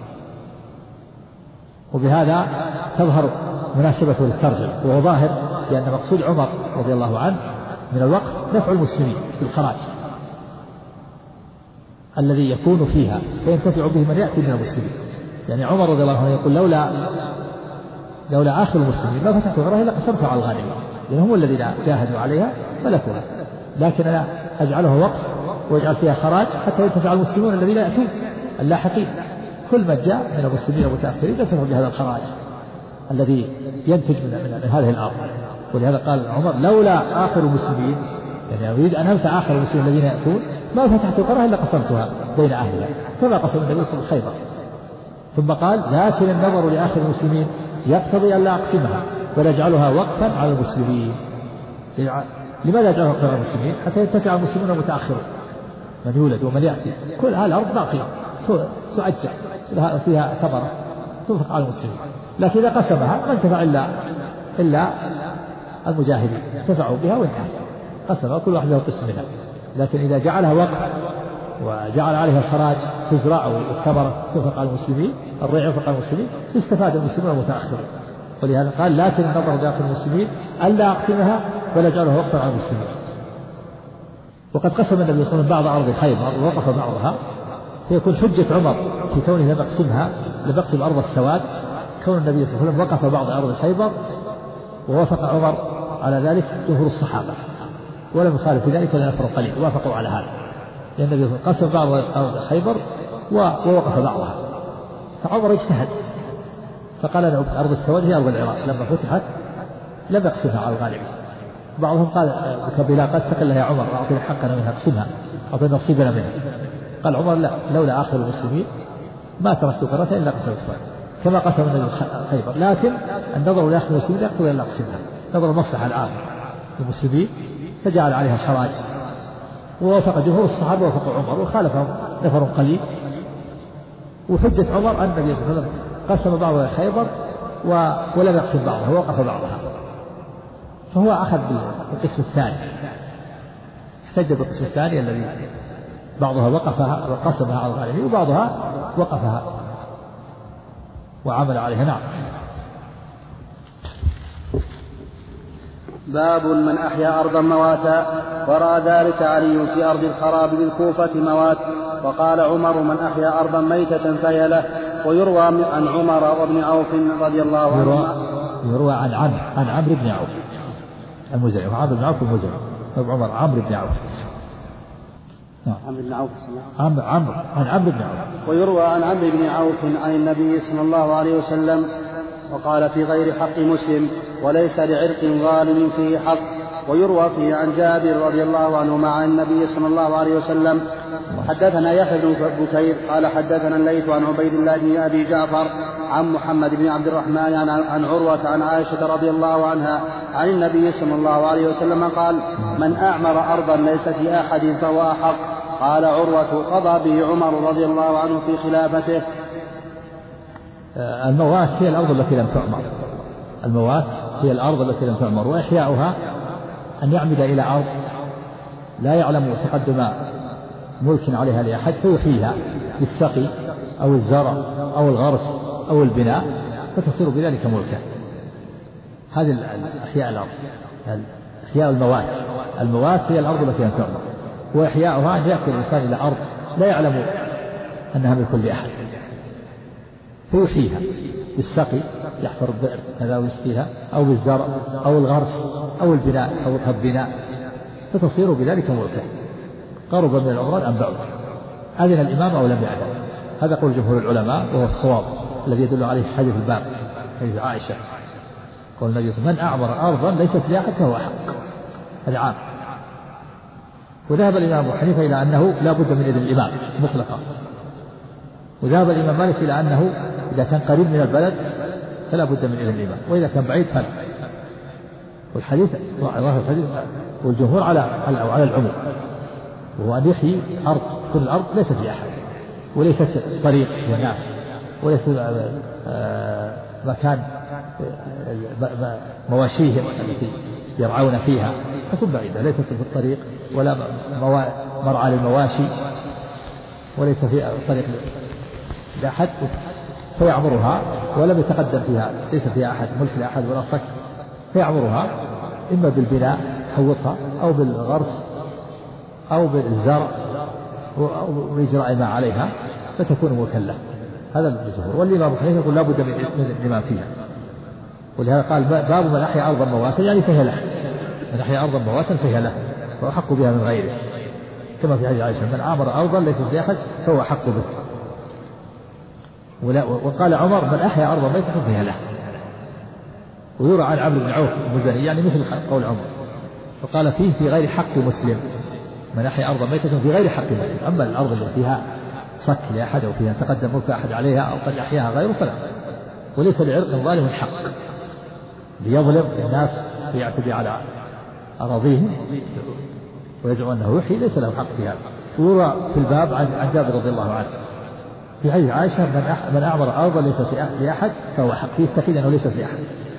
وبهذا تظهر مناسبة للترجمة، وهو ظاهر لأن مقصود عمر رضي الله عنه من الوقف نفع المسلمين في الخراج الذي يكون فيها فينتفع به من يأتي من المسلمين. يعني عمر رضي الله عنه يقول: لولا آخر المسلمين ما فتحت غيرها إلا قسمتها على الغانم، لأن هم الذين جاهدوا عليها ملكوها، لكن أنا أجعله وقف وأجعل فيها خراج حتى ينتفع المسلمون الذين يأتون اللاحقين. كل من جاء من المسلمين المتأخرين ينتفع بهذا الخراج الذي ينتج من هذه الأرض. ولهذا قال عمر: لولا آخر المسلمين، يعني أريد أن أنفع آخر المسلمين الذين يأتون ما فتحت القرى إلا قسمتها بين أهلها كما قسم النبي صلى الله عليه وسلم خيبر. ثم قال: لكن النظر لآخر المسلمين يقتضي أن لا أقسمها بل أجعلها وقفا على المسلمين. لماذا أجعلها وقفا على المسلمين؟ حتى ينتفع المسلمون المتأخرون من يولد ومن يأتي. كل هذه الأرض باقية تؤجر فيها ثمرة تنفق على المسلمين، لكن إذا قسمها ما انتفع إلا المجاهدين انتفعوا بها وانتهت، قسم كل واحد له قسم منها. لكن إذا جعلها وقف وجعل عليها الخراج تزرع أو الثمرة تنفق على المسلمين، الريع ينفق على المسلمين، استفاد المسلمون المتأخرون. ولهذا قال لكن النظر داخل المسلمين ألا أقسمها ولا أجعلها وقفا على المسلمين. وقد قسم النبي صلى الله عليه وسلم بعض أرض خيبر ووقف بعضها، فيكون حجة عمر في كونه لم يقسمها، لم يقسم أرض السواد، كون النبي صلى الله عليه وسلم وقف بعض أرض خيبر ووافق عمر على ذلك جمهور الصحابة، ولم يخالف في ذلك إلا نفر قليل وافقوا على هذا، لأن النبي قسم بعض أرض خيبر ووقف بعضها، فعمر اجتهد فقال أنا أرض السواد هي أرض العراق لما فتحت لم يقسمها على الغالب. بعضهم قال كبلا قد تقل يا عمر أعطينا حقنا منها اقسمها أعطينا نصيبنا منها. قال عمر لا، لولا آخر المسلمين ما تركت قرة إلا قسمتها كما قسم النبي خيبر، لكن النظر لآخر المسلمين يقتضي أن أقسمها، نظر المصلحة العامة للمسلمين فجعل عليها الخراج، ووافق جمهور الصحابة ووافق عمر وخالفهم نفر قليل. وحجة عمر أن النبي صلى الله عليه وسلم قسم بعضها خيبر ولم يقسم بعضها ووقف بعضها، فهو أخذ بالقسم الثاني، احتج بالقسم الثاني الذي بعضها وقفها وقسمها على الغالبين وبعضها وقفها وعمل عليها. نعم. باب من أحيا أرضا مواتا، ورأى ذلك علي في أرض الخراب بالكوفة موات، وقال عمر من أحيا أرضا ميتة فهي له. ويروى عن عمر وابن عوف رضي الله عنهما، يروى عن عمرو بن عوف المزني، وعمرو بن عوف المزني، عمر عمرو بن عوف، عمرو بن عوف عن عمرو بن عوف. ويروى عن عمرو بن عوف عن النبي صلى الله عليه وسلم وقال في غير حق مسلم وليس لعرق ظالم فيه حق. ويروى فيه عن جابر رضي الله عنه مع النبي صلى الله عليه وسلم. حدثنا يحيى بن بكير قال حدثنا الليث عن عبيد الله بن أبي جعفر عن محمد بن عبد الرحمن عن عروة عن عائشة رضي الله عنها عن النبي صلى الله عليه وسلم قال من أعمر أرضا ليس في أحد فهو أحق. قال عروة قضى به عمر رضي الله عنه في خلافته. الموات هي الأرض التي لم تعمر، الموات هي الأرض التي لم تعمر، وإحياؤها أن يعمد إلى أرض لا يعلم تقدم ملك عليها لأحد فيحييها بالسقي أو الزرع أو الغرس أو البناء فتصير بذلك ملكا. هذه الأحياء الأرض، إحياء الموات هي الأرض التي لم تعمر، وإحياؤها أن يأتي الإنسان إلى أرض لا يعلم أنها ملك لأحد فيحييها بالسقي، يحفر البئر كذا ويسقيها، أو بالزرع أو الغرس أو البناء أو البناء فتصير بذلك ملكا. قرب من العمران أم بعد، أذن الإمام أو لم يأذن، هذا قول جمهور العلماء وهو الصواب الذي يدل عليه حديث الباب حديث عائشة قول النبي صلى الله عليه وسلم من أعمر أرضا ليست لأحد فهو حق، هذا عام. وذهب الإمام أبو حنيفة إلى أنه لا بد من إذن الإمام مطلقا، وذهب الإمام مالك إلى أنه إذا كان قريب من البلد فلا بد من إذن الإمام، وإذا كان بعيد فلا. والحديث والجمهور على العموم، وهو أن يحيي أرض تكون الأرض ليست لأحد وليست طريق للناس وليست مكان مواشيهم التي يرعون فيها، تكون بعيدة ليست في الطريق ولا مرعى للمواشي وليس في طريق لأحد فيعمرها ولم يتقدم فيها، ليس فيها أحد ملك لأحد ولا صك، فيعمرها إما بالبناء حوطها أو بالغرس أو بالزرع وإجراء ما عليها فتكون مكلفة. هذا الجمهور. والإمام أبو حنيفة يقول لا بد من الإمام فيها، ولهذا قال باب من أحيا أرضا مواتا يعني فهي له، من أحيا أرضا مواتا فهي له وأحق بها من غيره، كما في حديث عائشة من أعمر أرضا ليست لأحد فهو أحق به. وقال عمر من أحيا أرضا ميتة فهي له. ويروى عن عمرو بن عوف المزني يعني مثل قول عمر، وقال فيه في غير حق مسلم، من أحيا أرضا ميتة في غير حق مسلم. أما الأرض التي فيها صك لأحد أو فيها تقدم ملك أحد عليها أو قد أحياها غيره فلا، وليس لعرق ظالم حق ليظلم الناس ويعتدي على أراضيهم ويزعم أنه يحيي، ليس له حق في هذا. ويروى في الباب عن جابر رضي الله عنه في حديث عائشة من أعمر أرضا ليست لأحد فهو حق، فيه التأكيد أنه ليست لأحد،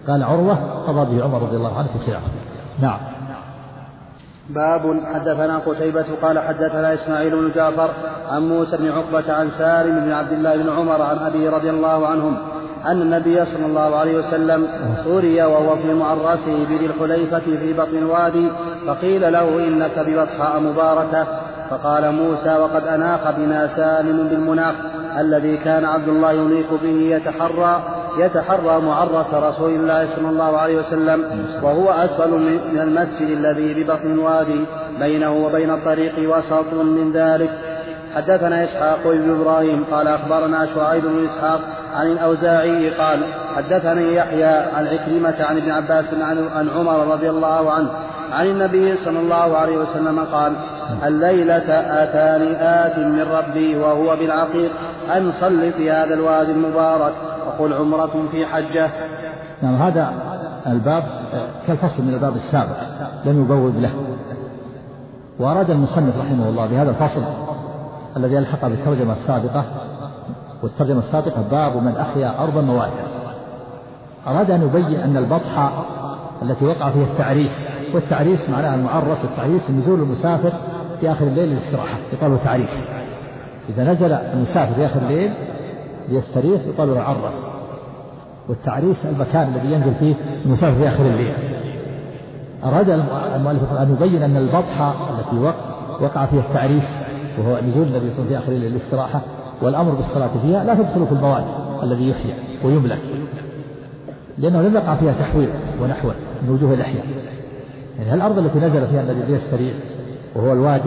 قال عروة قضى به عمر رضي الله عنه في خلافه. نعم. باب حدثنا قتيبة قال حدثنا إسماعيل بن جعفر عن موسى بن عقبة عن سالم بن عبد الله بن عمر عن أبي رضي الله عنهم أن النبي صلى الله عليه وسلم سري وهو في معرسه بذي الحليفة في بطن الوادي فقيل له إنك ببطحاء مباركة فقال موسى وقد أناخ بنا سالم بالمناخ الذي كان عبد الله ينيخ به يتحرى معرس رسول الله صلى الله عليه وسلم وهو أسفل من المسجد الذي ببطن الوادي بينه وبين الطريق وسط من ذلك. حدثنا إسحاق بن إبراهيم قال أخبرنا شعيب بن إسحاق عن الأوزاعي قال حدثني يحيى عن عكرمة عن ابن عباس عن عمر رضي الله عنه عن النبي صلى الله عليه وسلم قال الليلة آتاني آت من ربي وهو بالعقيق أن صل في هذا الوادي المبارك وقل عمرة في حجة. نعم. هذا الباب كالفصل من الباب السابق لم يبوب له، وأراد المصنف رحمه الله بهذا الفصل الذي ألحق بالترجمة السابقة، والترجمة السابقة باب من أحيا أرض مواتها، أراد أن يبين أن البطحة التي وقع فيها التعريس، والتعريس معناها المعرس، التعريس نزول المسافر في آخر الليل للاستراحة يقال له تعريس. إذا نزل المسافر في آخر الليل ليستريح يقال له عرس، والتعريس المكان الذي ينزل فيه المسافر في آخر الليل. أراد المؤلف أن يبين أن البطحة التي وقع فيها التعريس وهو نزول النبي صلى الله عليه وسلم في آخر الليل للاستراحة والأمر بالصلاة فيها لا تدخل في المواد الذي يحيى ويملك، لأنه لم يقع فيها تحويل ونحوه من وجوه الإحياء. يعني الأرض التي نزل فيها النبي ليستريح وهو الوادي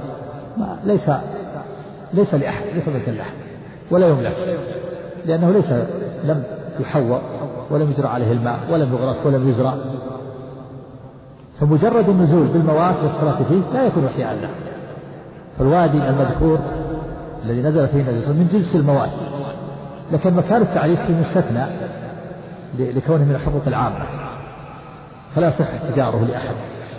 ليس لأحد، ليس ملكا لأحد ولا يملك، لأنه لم يحوط ولم يجرى عليه الماء ولم يغرس ولم يزرع، فمجرد النزول بالمواد والصلاة فيه لا يكون إحياء له. فالوادي المذكور الذي نزل فيه النبي من جنس المواد، لكن مكان التعريس فيه مستثنى لكونه من الحقوق العامة، فلا يصح إيجاره لأحد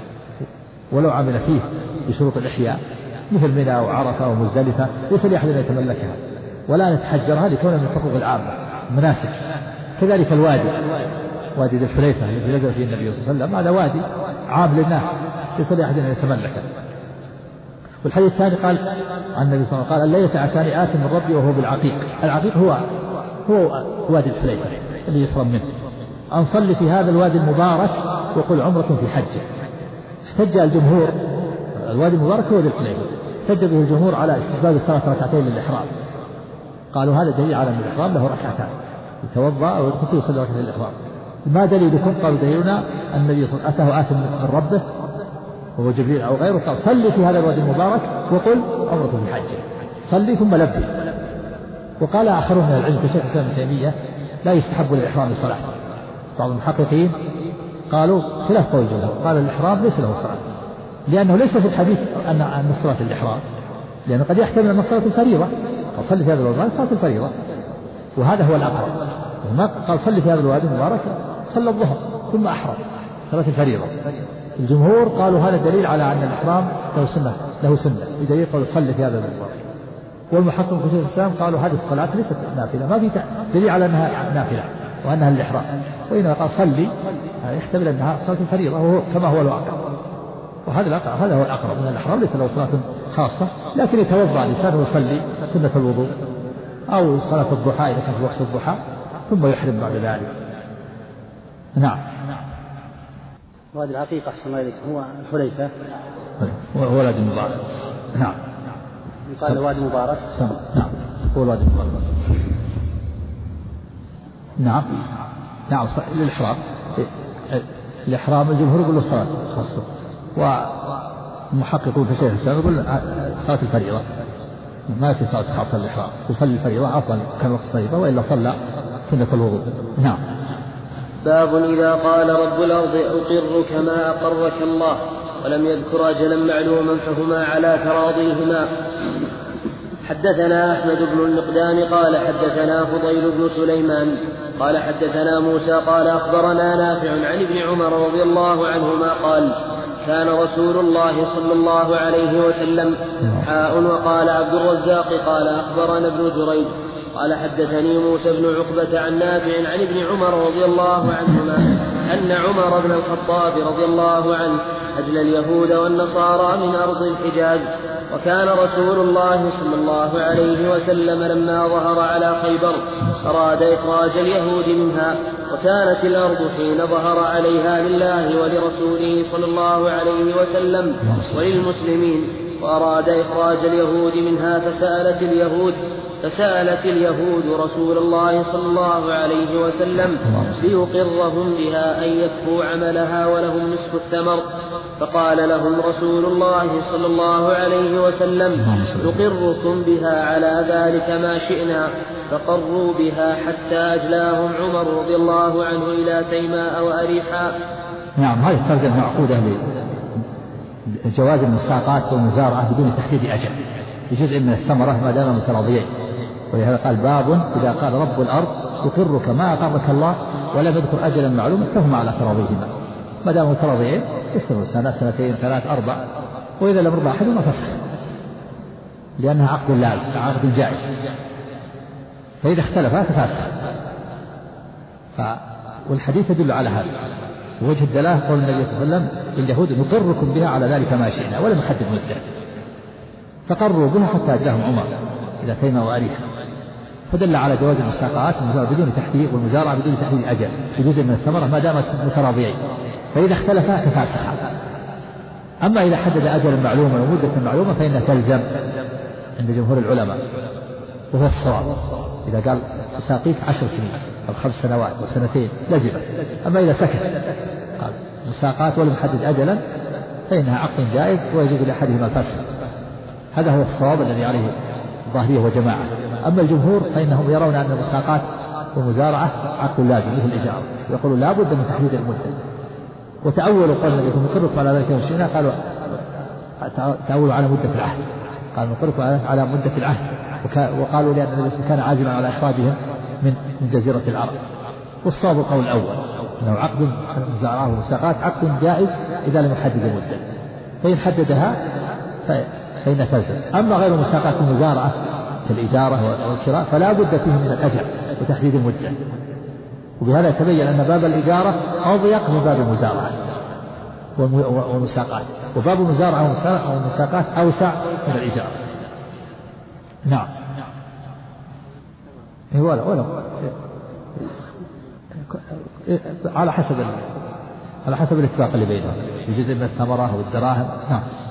ولو عمل فيه بشروط الإحياء مثل منى وعرفة ومزدلفة، ليس لأحد أن يتملكها ولا نتحجرها لكونها من الحقوق العامة مناسك. كذلك الوادي، وادي ذي الحليفة الذي نزل فيه النبي صلى الله عليه وسلم، هذا وادي عام للناس ليس لأحد أن يتملكه. والحديث الثاني قال عن النبي صلى الله عليه وسلم قال الليلة أتاني آت من ربي وهو بالعقيق. العقيق هو وادي الحليفة اللي يحرم منه. أن صلي في هذا الوادي المبارك وقل عمرة في حجة. احتج الجمهور، الوادي المبارك هو ذي الحليفة، احتج به الجمهور على استحباب الصلاة ركعتين للإحرام، قالوا هذا دليل على أن الإحرام له ركعتان، يتوضأ ويغتسل ويصلي ركعتين للإحرام. ما دليلكم؟ قالوا دليلنا النبي صلى الله عليه وسلم أتاه آت من ربه وهو جبريل أو غيره قال صلي في هذا الوادي المبارك وقل عمرة في حجة، صلي ثم لبي. وقال آخرون من العلم كشيخ الإسلام ابن تيمية لا يستحب الإحرام للصلاة. بعض المحققين قالوا خلاف قول الجمهور، قال الإحرام ليس له صلاة، لأنه ليس في الحديث أن الصلاة الإحرام، لأنه قد يحتمل أن الصلاة الفريضة، فصلي في هذا الوادي صلاة الفريضة، وهذا هو الأقرب. وما قال صلي في هذا الوادي المبارك صلى الظهر ثم أحرم صلاة الفريضة. الجمهور قالوا هذا دليل على أن الإحرام له سنة بدليل قول صلي في هذا المبارك. والمحقق في شيخ الإسلام قالوا هذه الصلاة ليست نافلة، ما في دليل على أنها نافلة وأنها الإحرام، وإنما قال صلي يحتمل أنها صلاة الفريضة وهو كما هو الأقرب، وهذا هذا هو الأقرب من الإحرام، ليس له صلاة خاصة، لكن يتوضأ الإنسان ويصلي سنة الوضوء أو صلاة الضحى إذا كان في وقت الضحى ثم يحرم بعد ذلك. نعم. وادي العقيق أحسن الله إليك هو الحليفة هو الوادي المبارك. نعم. يقال الوادي المبارك. نعم هو الوادي المبارك. نعم. نعم للإحرام. الإحرام الجمهور يقول له صلاة خاصة، والمحققون في شيخ الإسلام يقول صلاة الفريضة، ما في صلاة خاصة للإحرام، يصلي الفريضة أفضل كان وقت الفريضة وإلا صلى سنة الوضوء. نعم. باب إذا قال رب الأرض أقر كما أقرك الله ولم يذكر أجلا معلوما فهما على تراضيهما. حدثنا أحمد بن المقدام قال حدثنا فضيل بن سليمان قال حدثنا موسى قال أخبرنا نافع عن ابن عمر رضي الله عنهما قال كان رسول الله صلى الله عليه وسلم وقال عبد الرزاق قال أخبرنا ابن جريج قال حدثني موسى بن عقبة عن نافع عن ابن عمر رضي الله عنهما أن عمر بن الخطاب رضي الله عنه أجلى اليهود والنصارى من أرض الحجاز، وكان رسول الله صلى الله عليه وسلم لما ظهر على خيبر أراد إخراج اليهود منها، وكانت الأرض حين ظهر عليها لله ولرسوله صلى الله عليه وسلم وللمسلمين، وأراد إخراج اليهود منها فسألت اليهود رسول الله صلى الله عليه وسلم ليقرهم بها أن يكفوا عملها ولهم نصف الثمر، فقال لهم رسول الله صلى الله عليه وسلم نقركم بها على ذلك ما شئنا، فقروا بها حتى أجلاهم عمر رضي الله عنه إلى تيماء وأريحاء. نعم، هذه الترجمة معقودة لجواز المساقات والمزارعة بدون تحديد أجل بجزء من الثمرة ما دام متراضيين، ولهذا قال باب إذا قال رب الأرض يقرك ما أقرك الله ولم يذكر أجلا معلوما فهما على تراضيهما، ما دام متراضيين يستمر سنة سنتين ثلاث أربع، وإذا لم يرضى أحدهما فسخ، لأنها عقد لازم عقد جائز، فإذا اختلفا تفاسخ. والحديث يدل على هذا. ووجه الدلالة قول النبي صلى الله عليه وسلم اليهود نقركم بها على ذلك ما شئنا، ولم يحدد مدة، فقروا بها حتى أجلاهم عمر إلى تيماء وأريحاء، فدل على جواز المساقات والمزارعة بدون تحديد، والمزارعة بدون تحديد أجل بجزء من الثمرة ما دامت متراضيين، فإذا اختلفا تفاسخا. أما إذا حدد أجلا معلوما ومدة معلومة فإنها تلزم عند جمهور العلماء، وهو الصواب. إذا قال ساقيك 10 سنين أو 5 سنوات أو سنتين لزمت. أما إذا سكت قال مساقات ولم يحدد أجلا فإنها عقد جائز ويجوز لأحدهما الفسخ. هذا هو الصواب الذي عليه الظاهرية وجماعة. أما الجمهور فإنهم يرون أن المساقات والمزارعة عقد لازم مثل الإجارة، يقولون لا بد من تحديد المدة. وتأولوا قول النبي صلى الله عليه وسلم على ذلك وشئنا، قالوا تأولوا على مدة العهد، قالوا نقركم على مدة العهد، وقالوا لأن النبي صلى الله عليه وسلم كان عازما على إخراجهم من جزيرة العرب. والصواب القول الأول أنه عقد المزارعة والمساقات عقد جائز إذا لم يحدد مدة، فإن حددها فإن تلزم. أما غير المساقات المزارعة كالإجارة والشراء فلا بد فيه من الأجل وتحديد المدة، وبهذا يتبين أن باب الإجارة أضيق من باب المزارعة والمساقات، وباب المزارعة والمساقات أوسع من الإجارة. نعم. ولا على حسب الاتفاق اللي بينهم بجزء من الثمرة والدراهم. نعم.